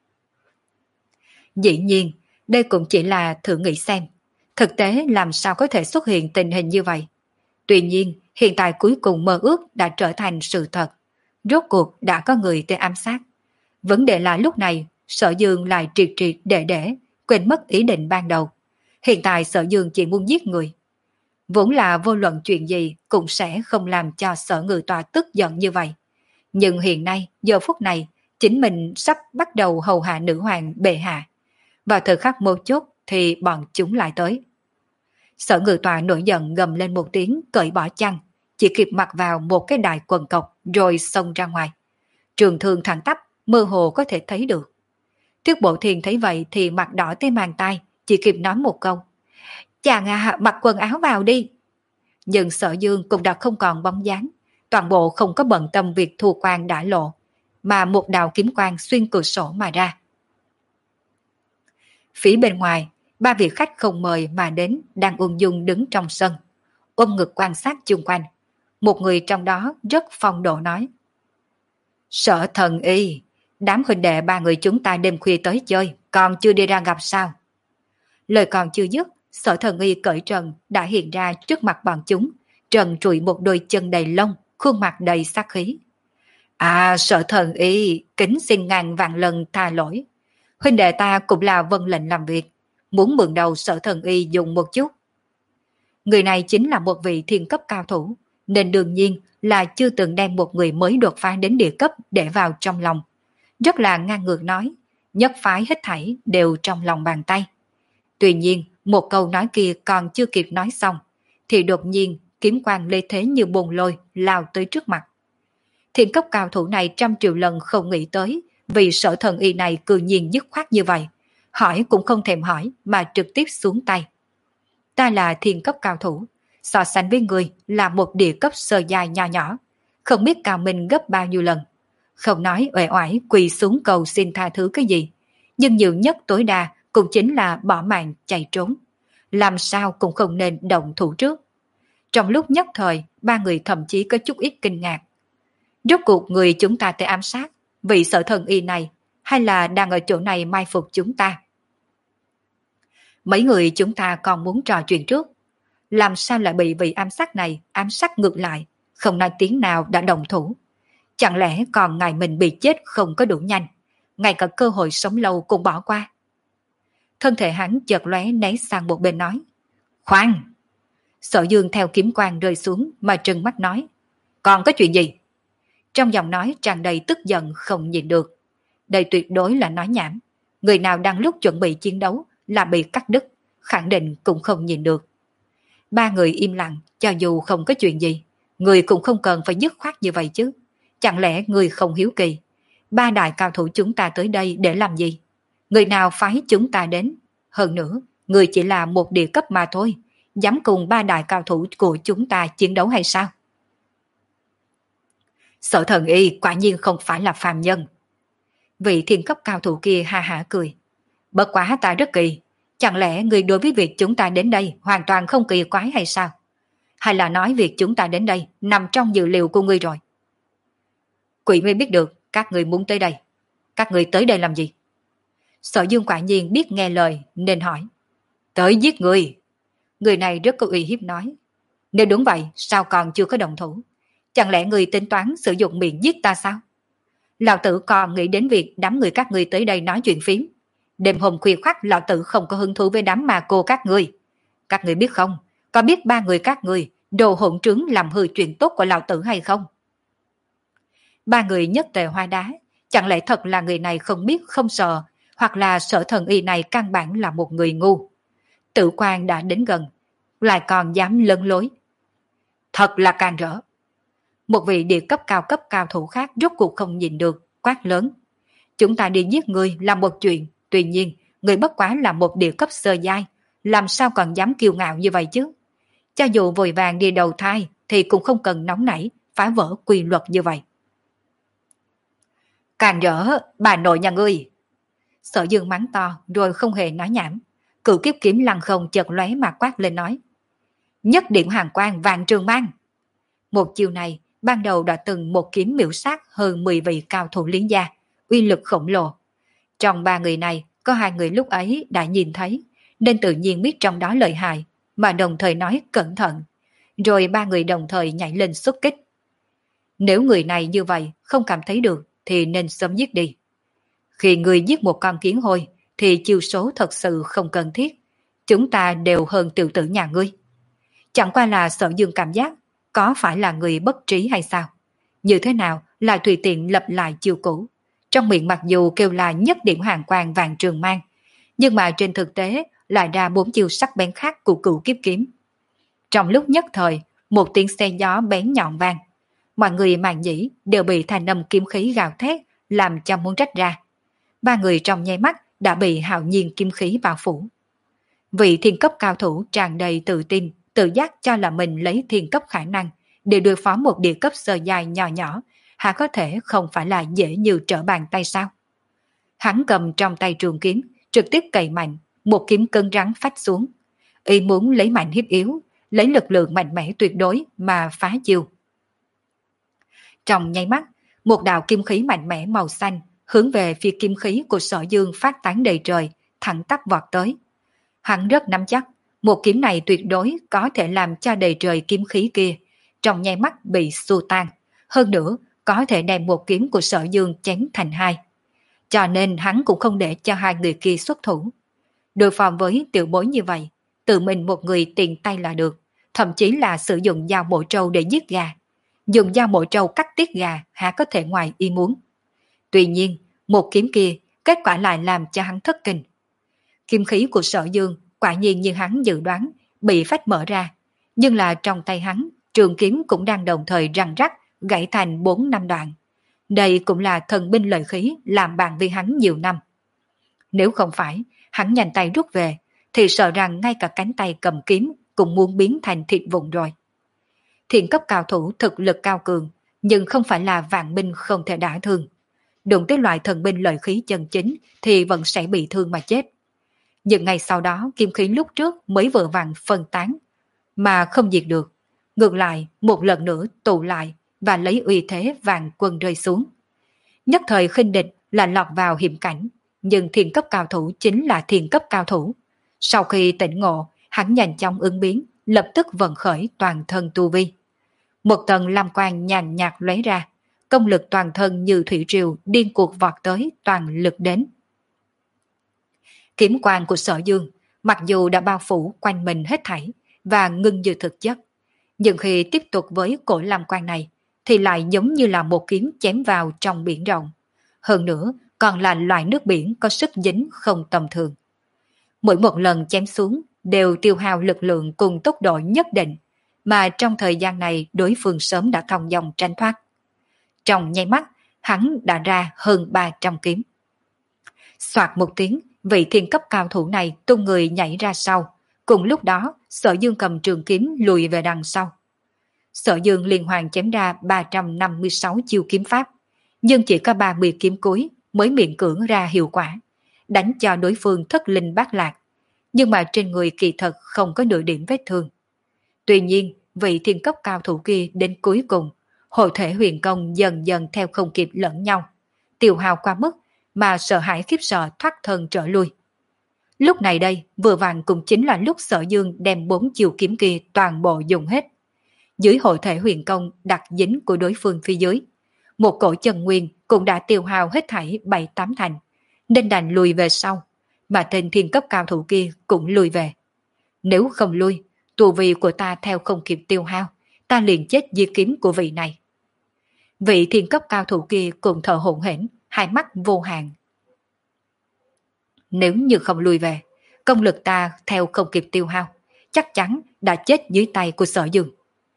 Dĩ nhiên, đây cũng chỉ là thử nghĩ xem. Thực tế làm sao có thể xuất hiện tình hình như vậy. Tuy nhiên, hiện tại cuối cùng mơ ước đã trở thành sự thật. Rốt cuộc đã có người tới ám sát. Vấn đề là lúc này, Sở Dương lại triệt triệt để để, quên mất ý định ban đầu. Hiện tại Sở Dương chỉ muốn giết người. Vốn là vô luận chuyện gì cũng sẽ không làm cho Sở Ngự Tọa tức giận như vậy. Nhưng hiện nay, giờ phút này, chính mình sắp bắt đầu hầu hạ nữ hoàng bệ hạ. Vào thời khắc mấu chốt thì bọn chúng lại tới. Sở Ngự Tọa nổi giận gầm lên một tiếng, cởi bỏ chăn, chỉ kịp mặc vào một cái đại quần cộc rồi xông ra ngoài. Trường thương thẳng tắp, mơ hồ có thể thấy được. Tiết Bộ Thiên thấy vậy thì mặt đỏ tới màng tai, chỉ kịp nói một câu. Chàng à, mặc quần áo vào đi. Nhưng Sở Dương cũng đã không còn bóng dáng, toàn bộ không có bận tâm việc thua quan đã lộ, mà một đạo kiếm quang xuyên cửa sổ mà ra. Phía bên ngoài, ba vị khách không mời mà đến đang ung dung đứng trong sân, ôm ngực quan sát chung quanh. Một người trong đó rất phong độ nói. Sở Thần Y, đám huynh đệ ba người chúng ta đêm khuya tới chơi, còn chưa đi ra gặp sao? Lời còn chưa dứt, Sở Thần Y cởi trần đã hiện ra trước mặt bọn chúng, trần trụi một đôi chân đầy lông, khuôn mặt đầy sát khí. À, Sở Thần Y, kính xin ngàn vạn lần tha lỗi. Huynh đệ ta cũng là vâng lệnh làm việc, muốn mượn đầu Sở Thần Y dùng một chút. Người này chính là một vị thiên cấp cao thủ, nên đương nhiên là chưa từng đem một người mới đột phá đến địa cấp để vào trong lòng. Rất là ngang ngược nói, nhất phái hết thảy đều trong lòng bàn tay. Tuy nhiên, một câu nói kia còn chưa kịp nói xong, thì đột nhiên kiếm quang lê thế như bồn lôi lao tới trước mặt. Thiên cấp cao thủ này trăm triệu lần không nghĩ tới vì Sở Thần Y này cư nhiên dứt khoát như vậy. Hỏi cũng không thèm hỏi mà trực tiếp xuống tay. Ta là thiên cấp cao thủ, so sánh với người là một địa cấp sơ giai nho nhỏ, không biết cao mình gấp bao nhiêu lần. Không nói uể oải quỳ xuống cầu xin tha thứ cái gì, nhưng nhiều nhất tối đa cũng chính là bỏ mạng chạy trốn. Làm sao cũng không nên động thủ trước. Trong lúc nhất thời, ba người thậm chí có chút ít kinh ngạc. Rốt cuộc người chúng ta tới ám sát, vị Sở Thần Y này, hay là đang ở chỗ này mai phục chúng ta? Mấy người chúng ta còn muốn trò chuyện trước. Làm sao lại bị vị ám sát này ám sát ngược lại, không nói tiếng nào đã đồng thủ? Chẳng lẽ còn ngày mình bị chết không có đủ nhanh, ngay cả cơ hội sống lâu cũng bỏ qua? Thân thể hắn chợt lóe né sang một bên nói. Khoan! Sở Dương theo kiếm quang rơi xuống mà trừng mắt nói. Còn có chuyện gì? Trong giọng nói tràn đầy tức giận không nhìn được. Đây tuyệt đối là nói nhảm. Người nào đang lúc chuẩn bị chiến đấu là bị cắt đứt, khẳng định cũng không nhìn được. Ba người im lặng, cho dù không có chuyện gì, người cũng không cần phải dứt khoát như vậy chứ. Chẳng lẽ người không hiếu kỳ? Ba đại cao thủ chúng ta tới đây để làm gì? Người nào phái chúng ta đến? Hơn nữa, người chỉ là một địa cấp mà thôi, dám cùng ba đại cao thủ của chúng ta chiến đấu hay sao? Sở Thần Y quả nhiên không phải là phàm nhân. Vị thiên cấp cao thủ kia ha hả cười. Bất quá ta rất kỳ, chẳng lẽ người đối với việc chúng ta đến đây hoàn toàn không kỳ quái hay sao? Hay là nói việc chúng ta đến đây nằm trong dự liệu của ngươi rồi? Quỷ mới biết được các người muốn tới đây. Các người tới đây làm gì? Sở Dương quả nhiên biết nghe lời nên hỏi. Tới giết người. Người này rất có uy hiếp nói. Nếu đúng vậy sao còn chưa có động thủ? Chẳng lẽ người tính toán sử dụng miệng giết ta sao? Lão tử còn nghĩ đến việc đám người các người tới đây nói chuyện phím. Đêm hôm khuya khoắt lão tử không có hứng thú với đám ma cô các người. Các người biết không, có biết ba người các người đồ hỗn trướng làm hư chuyện tốt của lão tử hay không? Ba người nhất tề hoa đá, chẳng lẽ thật là người này không biết không sợ, hoặc là Sở Thần Y này căn bản là một người ngu. Tự quan đã đến gần, lại còn dám lấn lối. Thật là can rỡ. Một vị địa cấp cao cấp cao thủ khác rốt cuộc không nhìn được, quát lớn. Chúng ta đi giết người là một chuyện, tuy nhiên, người bất quá là một địa cấp sơ giai, làm sao còn dám kiêu ngạo như vậy chứ? Cho dù vội vàng đi đầu thai, thì cũng không cần nóng nảy, phá vỡ quy luật như vậy. Càng rỡ, bà nội nhà ngươi. Sở Dương mắng to rồi không hề nói nhảm. Cửu kiếp kiếm lăng không chợt lóe mà quát lên nói. Nhất điểm hàng quang vạn trường mang. Một chiều này, ban đầu đã từng một kiếm miểu sát hơn mười vị cao thủ liên gia, uy lực khổng lồ. Trong ba người này, có hai người lúc ấy đã nhìn thấy, nên tự nhiên biết trong đó lợi hại, mà đồng thời nói cẩn thận. Rồi ba người đồng thời nhảy lên xuất kích. Nếu người này như vậy không cảm thấy được thì nên sớm giết đi. Khi người giết một con kiến hôi thì chiêu số thật sự không cần thiết. Chúng ta đều hơn tiểu tử nhà ngươi. Chẳng qua là Sở Dương cảm giác có phải là người bất trí hay sao? Như thế nào lại tùy tiện lập lại chiêu cũ? Trong miệng mặc dù kêu là nhất điểm hàng quang vàng trường mang, nhưng mà trên thực tế lại ra bốn chiêu sắc bén khác của cửu kiếp kiếm. Trong lúc nhất thời, một tiếng xe gió bén nhọn vang. Mọi người màng nhĩ đều bị thanh âm kiếm khí gào thét làm cho muốn rách ra. Ba người trong nháy mắt đã bị hạo nhiên kiếm khí bao phủ. Vị thiên cấp cao thủ tràn đầy tự tin, tự giác cho là mình lấy thiên cấp khả năng để đối phó một địa cấp sơ dài nhỏ nhỏ, hả có thể không phải là dễ như trở bàn tay sao? Hắn cầm trong tay trường kiếm, trực tiếp cày mạnh, một kiếm cứng rắn phách xuống. Y muốn lấy mạnh hiếp yếu, lấy lực lượng mạnh mẽ tuyệt đối mà phá chiêu. Trong nháy mắt, một đạo kim khí mạnh mẽ màu xanh hướng về phía kim khí của Sở Dương phát tán đầy trời, thẳng tắp vọt tới. Hắn rất nắm chắc, một kiếm này tuyệt đối có thể làm cho đầy trời kim khí kia trong nháy mắt bị xua tan, hơn nữa có thể đem một kiếm của Sở Dương chém thành hai. Cho nên hắn cũng không để cho hai người kia xuất thủ. Đối phó với tiểu bối như vậy, tự mình một người tiện tay là được, thậm chí là sử dụng dao bổ trâu để giết gà. Dùng dao bổ trâu cắt tiết gà hả có thể ngoài ý muốn. Tuy nhiên, một kiếm kia kết quả lại làm cho hắn thất kinh. Kim khí của Sở Dương quả nhiên như hắn dự đoán bị phách mở ra, nhưng là trong tay hắn, trường kiếm cũng đang đồng thời răng rắc gãy thành bốn năm đoạn. Đây cũng là thần binh lợi khí làm bạn với hắn nhiều năm. Nếu không phải hắn nhanh tay rút về, thì sợ rằng ngay cả cánh tay cầm kiếm cũng muốn biến thành thịt vụn rồi. Thiện cấp cao thủ thực lực cao cường, nhưng không phải là vạn binh không thể đả thương. Đụng tới loại thần binh lợi khí chân chính thì vẫn sẽ bị thương mà chết. Nhưng ngay sau đó kiếm khí lúc trước mới vừa vặn phân tán, mà không diệt được. Ngược lại, một lần nữa tụ lại và lấy uy thế vàng quân rơi xuống. Nhất thời khinh địch là lọt vào hiểm cảnh, nhưng thiên cấp cao thủ chính là thiên cấp cao thủ. Sau khi tỉnh ngộ, hắn nhanh chóng ứng biến, lập tức vận khởi toàn thân tu vi. Một tầng lam quang nhàn nhạt lóe ra, công lực toàn thân như thủy triều điên cuộc vọt tới toàn lực đến. Kiếm quang của Sở Dương, mặc dù đã bao phủ quanh mình hết thảy và ngưng như thực chất, nhưng khi tiếp tục với cổ lam quang này, thì lại giống như là một kiếm chém vào trong biển rộng. Hơn nữa, còn là loại nước biển có sức dính không tầm thường. Mỗi một lần chém xuống đều tiêu hao lực lượng cùng tốc độ nhất định, mà trong thời gian này đối phương sớm đã thông dòng tranh thoát. Trong nháy mắt, hắn đã ra hơn ba trăm kiếm. Soạt một tiếng, vị thiên cấp cao thủ này tung người nhảy ra sau. Cùng lúc đó, Sở Dương cầm trường kiếm lùi về đằng sau. Sở Dương liên hoàn chém ra ba trăm năm mươi sáu chiêu kiếm pháp, nhưng chỉ có ba mươi kiếm cuối mới miễn cưỡng ra hiệu quả, đánh cho đối phương thất linh bát lạc. Nhưng mà trên người kỳ thật không có nửa điểm vết thương. Tuy nhiên, vị thiên cấp cao thủ kia đến cuối cùng, hộ thể huyền công dần dần theo không kịp lẫn nhau, tiêu hao qua mức mà sợ hãi khiếp sợ thoát thân trở lui. Lúc này đây, vừa vặn cũng chính là lúc Sở Dương đem bốn chiều kiếm kia toàn bộ dùng hết. Dưới hộ thể huyền công đặc dính của đối phương phía dưới, một cổ chân nguyên cũng đã tiêu hao hết thảy bảy tám thành, nên đành lùi về sau, mà tên thiên cấp cao thủ kia cũng lùi về. Nếu không lui, tu vi của ta theo không kịp tiêu hao, ta liền chết dưới kiếm của vị này. Vị thiên cấp cao thủ kia cũng thở hổn hển, hai mắt vô hạn. Nếu như không lùi về, công lực ta theo không kịp tiêu hao, chắc chắn đã chết dưới tay của Sở Dương.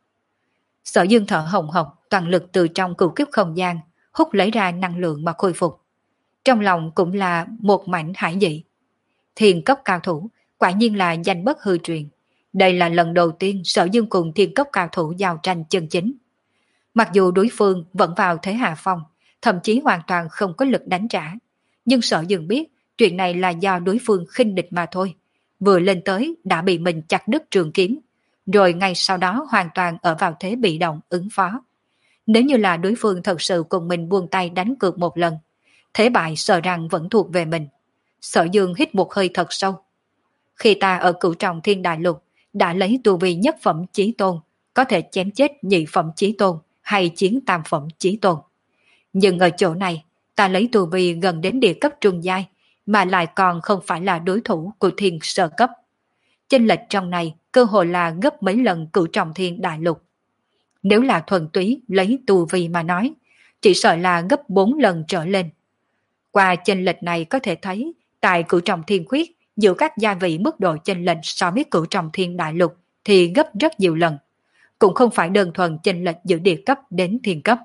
Sở Dương thở hồng hộc, toàn lực từ trong cửu kiếp không gian hút lấy ra năng lượng mà khôi phục. Trong lòng cũng là một mảnh hải dị. Thiên cấp cao thủ quả nhiên là danh bất hư truyền. Đây là lần đầu tiên Sở Dương cùng thiên cấp cao thủ giao tranh chân chính. Mặc dù đối phương vẫn vào thế hạ phong, thậm chí hoàn toàn không có lực đánh trả, nhưng Sở Dương biết chuyện này là do đối phương khinh địch mà thôi. Vừa lên tới đã bị mình chặt đứt trường kiếm, rồi ngay sau đó hoàn toàn ở vào thế bị động ứng phó. Nếu như là đối phương thật sự cùng mình buông tay đánh cược một lần, thế bại sợ rằng vẫn thuộc về mình. Sở Dương hít một hơi thật sâu. Khi ta ở cửu trọng thiên đại lục đã lấy tu vi nhất phẩm chí tôn, có thể chém chết nhị phẩm chí tôn hay chiến tam phẩm chí tôn. Nhưng ở chỗ này, ta lấy tu vi gần đến địa cấp trung giai, mà lại còn không phải là đối thủ của thiên sơ cấp. Chênh lệch trong này cơ hội là gấp mấy lần cửu trọng thiên đại lục. Nếu là thuần túy lấy tu vi mà nói, chỉ sợ là gấp bốn lần trở lên. Qua chênh lệch này có thể thấy, tại cửu trọng thiên khuyết, giữa các gia vị mức độ chênh lệch so với cửu trọng thiên đại lục thì gấp rất nhiều lần. Cũng không phải đơn thuần chênh lệch giữa địa cấp đến thiên cấp.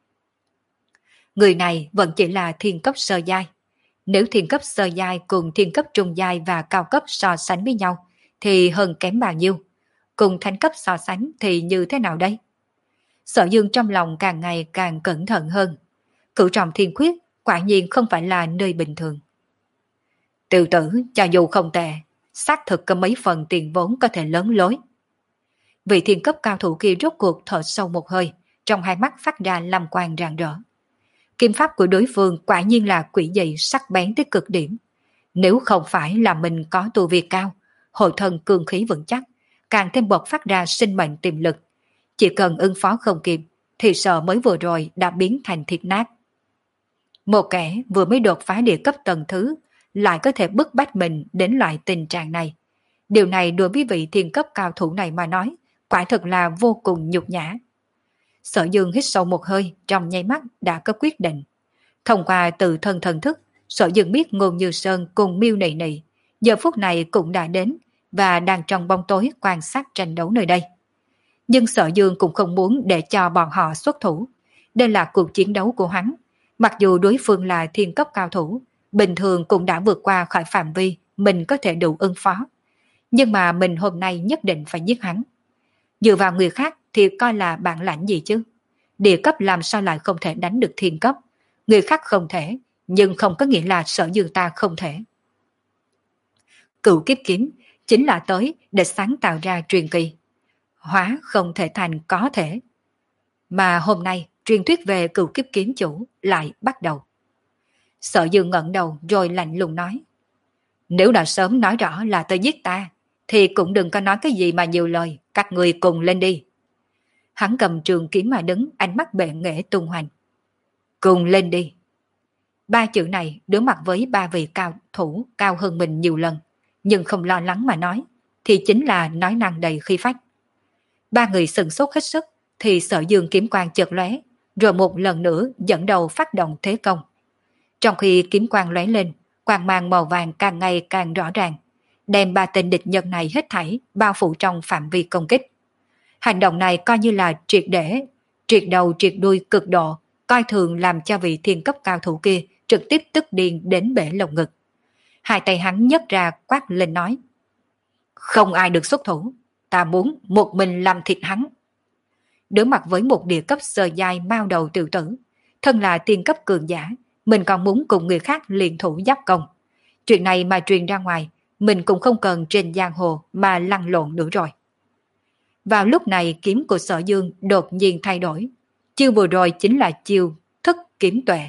Người này vẫn chỉ là thiên cấp sơ giai. Nếu thiên cấp sơ giai cùng thiên cấp trung giai và cao cấp so sánh với nhau, thì hơn kém bao nhiêu? Cùng thánh cấp so sánh thì như thế nào đây? Sở Dương trong lòng càng ngày càng cẩn thận hơn. Cửu trọng thiên khuyết quả nhiên không phải là nơi bình thường. Tiểu tử, cho dù không tệ, xác thực có mấy phần tiền vốn có thể lớn lối. Vị thiên cấp cao thủ kia rốt cuộc thở sâu một hơi, trong hai mắt phát ra lam quang rạng rỡ. Kim pháp của đối phương quả nhiên là quỷ dị sắc bén tới cực điểm. Nếu không phải là mình có tu vi cao, hội thân cương khí vững chắc, càng thêm bộc phát ra sinh mệnh tiềm lực. Chỉ cần ứng phó không kịp, thì sợ mới vừa rồi đã biến thành thịt nát. Một kẻ vừa mới đột phá địa cấp tầng thứ, lại có thể bức bách mình đến loại tình trạng này. Điều này đối với vị thiên cấp cao thủ này mà nói, quả thật là vô cùng nhục nhã. Sở Dương hít sâu một hơi, trong nháy mắt đã có quyết định. Thông qua từ thân thần thức, Sở Dương biết Ngôn Như Sơn cùng Miêu Nị Nị giờ phút này cũng đã đến và đang trong bóng tối quan sát tranh đấu nơi đây. Nhưng Sở Dương cũng không muốn để cho bọn họ xuất thủ. Đây là cuộc chiến đấu của hắn. Mặc dù đối phương là thiên cấp cao thủ, bình thường cũng đã vượt qua khỏi phạm vi mình có thể đủ ứng phó. Nhưng mà mình hôm nay nhất định phải giết hắn. Dựa vào người khác thì coi là bản lãnh gì chứ? Địa cấp làm sao lại không thể đánh được thiên cấp? Người khác không thể, nhưng không có nghĩa là Sở Dương ta không thể. cửu kiếp kiếm chính là tới để sáng tạo ra truyền kỳ. Hóa không thể thành có thể. Mà hôm nay truyền thuyết về cửu kiếp kiếm chủ lại bắt đầu. Sở Dương ngẩng đầu rồi lạnh lùng nói. Nếu đã sớm nói rõ là tới giết ta, thì cũng đừng có nói cái gì mà nhiều lời, các người cùng lên đi. Hắn cầm trường kiếm mà đứng, ánh mắt bệ nghệ tung hoành. Cùng lên đi. Ba chữ này đối mặt với ba vị cao thủ cao hơn mình nhiều lần, nhưng không lo lắng mà nói, thì chính là nói năng đầy khí phách. Ba người sừng sốt hết sức, thì Sở Dương kiếm quang chợt lóe, rồi một lần nữa dẫn đầu phát động thế công. Trong khi kiếm quang lóe lên, quang mang màu vàng càng ngày càng rõ ràng, đem ba tên địch nhân này hết thảy bao phủ trong phạm vi công kích. Hành động này coi như là triệt để, triệt đầu triệt đuôi cực độ, coi thường làm cho vị thiên cấp cao thủ kia trực tiếp tức điên đến bể lồng ngực. Hai tay hắn nhấc ra quát lên nói. Không ai được xuất thủ, ta muốn một mình làm thịt hắn. Đối mặt với một địa cấp sơ giai mao đầu tiểu tử, thân là tiên cấp cường giả, mình còn muốn cùng người khác liên thủ giáp công. Chuyện này mà truyền ra ngoài, mình cũng không cần trên giang hồ mà lăn lộn nữa rồi. Vào lúc này kiếm của Sở Dương đột nhiên thay đổi. Chiêu vừa rồi chính là chiêu thức kiếm tuệ.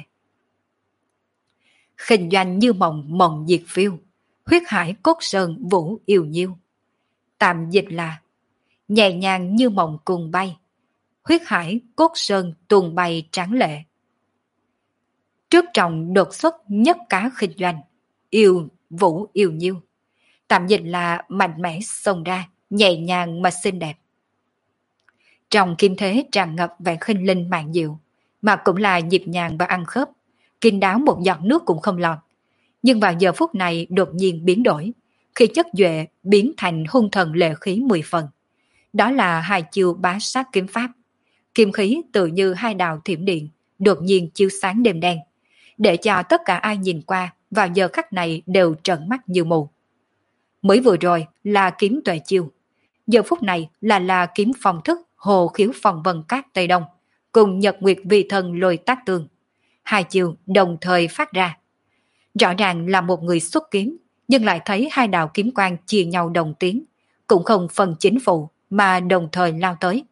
Khinh doanh như mộng mộng diệt phiêu, huyết hải cốt sơn vũ yêu nhiêu. Tạm dịch là nhẹ nhàng như mộng cùng bay, huyết hải cốt sơn tuôn bay tráng lệ. Trước trọng đột xuất nhất cá khinh doanh, yêu vũ yêu nhiêu. Tạm dịch là mạnh mẽ xông ra, nhẹ nhàng mà xinh đẹp. Trong kim thế tràn ngập vẻ khinh linh mạn diệu, mà cũng là nhịp nhàng và ăn khớp, kín đáo một giọt nước cũng không lọt. Nhưng vào giờ phút này đột nhiên biến đổi, khi chất duệ biến thành hung thần lệ khí mười phần. Đó là hai chiêu bá sát kiếm pháp. Kim khí tự như hai đạo thiểm điện, đột nhiên chiếu sáng đêm đen, để cho tất cả ai nhìn qua vào giờ khắc này đều trợn mắt như mù. Mới vừa rồi là kiếm tuệ chiêu, giờ phút này là là kiếm phong thức hồ khiếu phong vân cát Tây Đông, cùng nhật nguyệt vi thần lôi tác tương. Hai chiêu đồng thời phát ra. Rõ ràng là một người xuất kiếm, nhưng lại thấy hai đạo kiếm quang chia nhau đồng tiến, cũng không phần chính phụ mà đồng thời lao tới.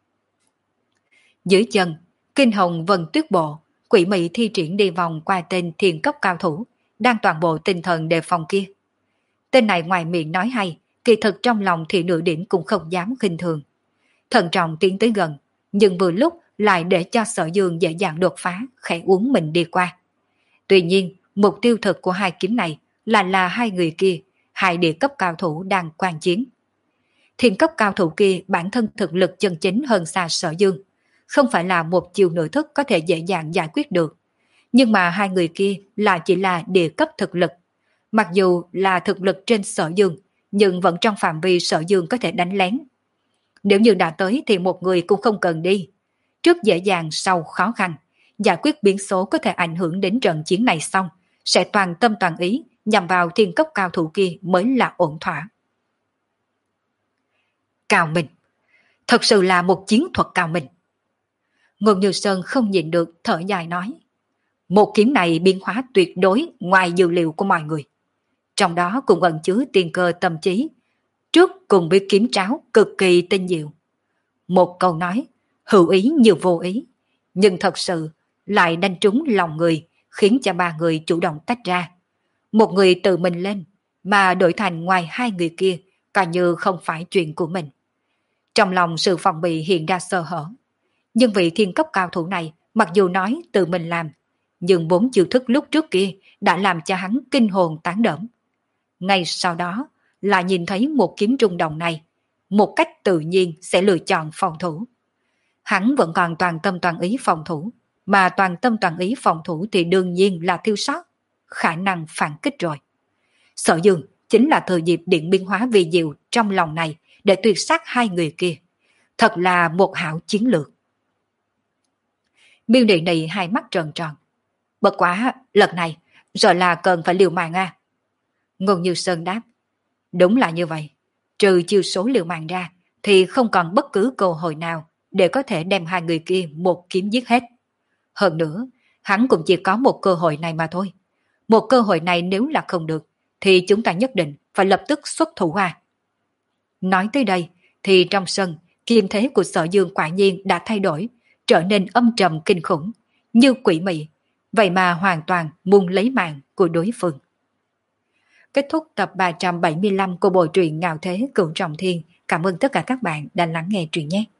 Dưới chân, kinh hồng vân tuyết bộ, quỷ mị thi triển đi vòng qua tên thiên cấp cao thủ, đang toàn bộ tinh thần đề phòng kia. Tên này ngoài miệng nói hay, kỳ thực trong lòng thì nửa điểm cũng không dám khinh thường. Thận trọng tiến tới gần, nhưng vừa lúc lại để cho Sở Dương dễ dàng đột phá, khẽ uống mình đi qua. Tuy nhiên, mục tiêu thực của hai kiếm này là là hai người kia, hai địa cấp cao thủ đang quan chiến. Thiên cấp cao thủ kia bản thân thực lực chân chính hơn xa Sở Dương, không phải là một chiều nội thức có thể dễ dàng giải quyết được. Nhưng mà hai người kia là chỉ là địa cấp thực lực. Mặc dù là thực lực trên Sở Dương, nhưng vẫn trong phạm vi Sở Dương có thể đánh lén. Nếu như đã tới thì một người cũng không cần đi. Trước dễ dàng sau khó khăn, giải quyết biến số có thể ảnh hưởng đến trận chiến này xong, sẽ toàn tâm toàn ý nhằm vào thiên cấp cao thủ kia mới là ổn thỏa. Cao minh, thật sự là một chiến thuật cao minh. Ngô Như Sơn không nhịn được thở dài nói. Một kiếm này biến hóa tuyệt đối ngoài dự liệu của mọi người. Trong đó cũng ẩn chứa tiên cơ tâm trí, trước cùng với kiếm tráo cực kỳ tinh diệu. Một câu nói, hữu ý như vô ý, nhưng thật sự lại đánh trúng lòng người, khiến cho ba người chủ động tách ra. Một người tự mình lên, mà đổi thành ngoài hai người kia, coi như không phải chuyện của mình. Trong lòng sự phòng bị hiện ra sơ hở. Nhưng vị thiên cấp cao thủ này, mặc dù nói tự mình làm, nhưng bốn chiêu thức lúc trước kia đã làm cho hắn kinh hồn tán đẫm. Ngay sau đó, là nhìn thấy một kiếm trung đồng này, một cách tự nhiên sẽ lựa chọn phòng thủ. Hắn vẫn còn toàn tâm toàn ý phòng thủ, mà toàn tâm toàn ý phòng thủ thì đương nhiên là thiếu sót, khả năng phản kích rồi. Sở Dương chính là thời dịp điện biên hóa vi diệu trong lòng này để tuyệt sát hai người kia. Thật là một hảo chiến lược. Miêu Nị Nị hai mắt tròn tròn. Bất quá, lần này, rồi là cần phải liều mạng à? Ngô Như Sơn đáp. Đúng là như vậy. Trừ chiêu số liều mạng ra, thì không còn bất cứ cơ hội nào để có thể đem hai người kia một kiếm giết hết. Hơn nữa, hắn cũng chỉ có một cơ hội này mà thôi. Một cơ hội này nếu là không được, thì chúng ta nhất định phải lập tức xuất thủ à? Nói tới đây, thì trong sân, kiềm thế của Sở Dương quả nhiên đã thay đổi, trở nên âm trầm kinh khủng, như quỷ mị, vậy mà hoàn toàn muốn lấy mạng của đối phương. Kết thúc tập ba trăm bảy mươi lăm của bộ truyện Ngạo Thế Cửu Trọng Thiên. Cảm ơn tất cả các bạn đã lắng nghe truyện nhé.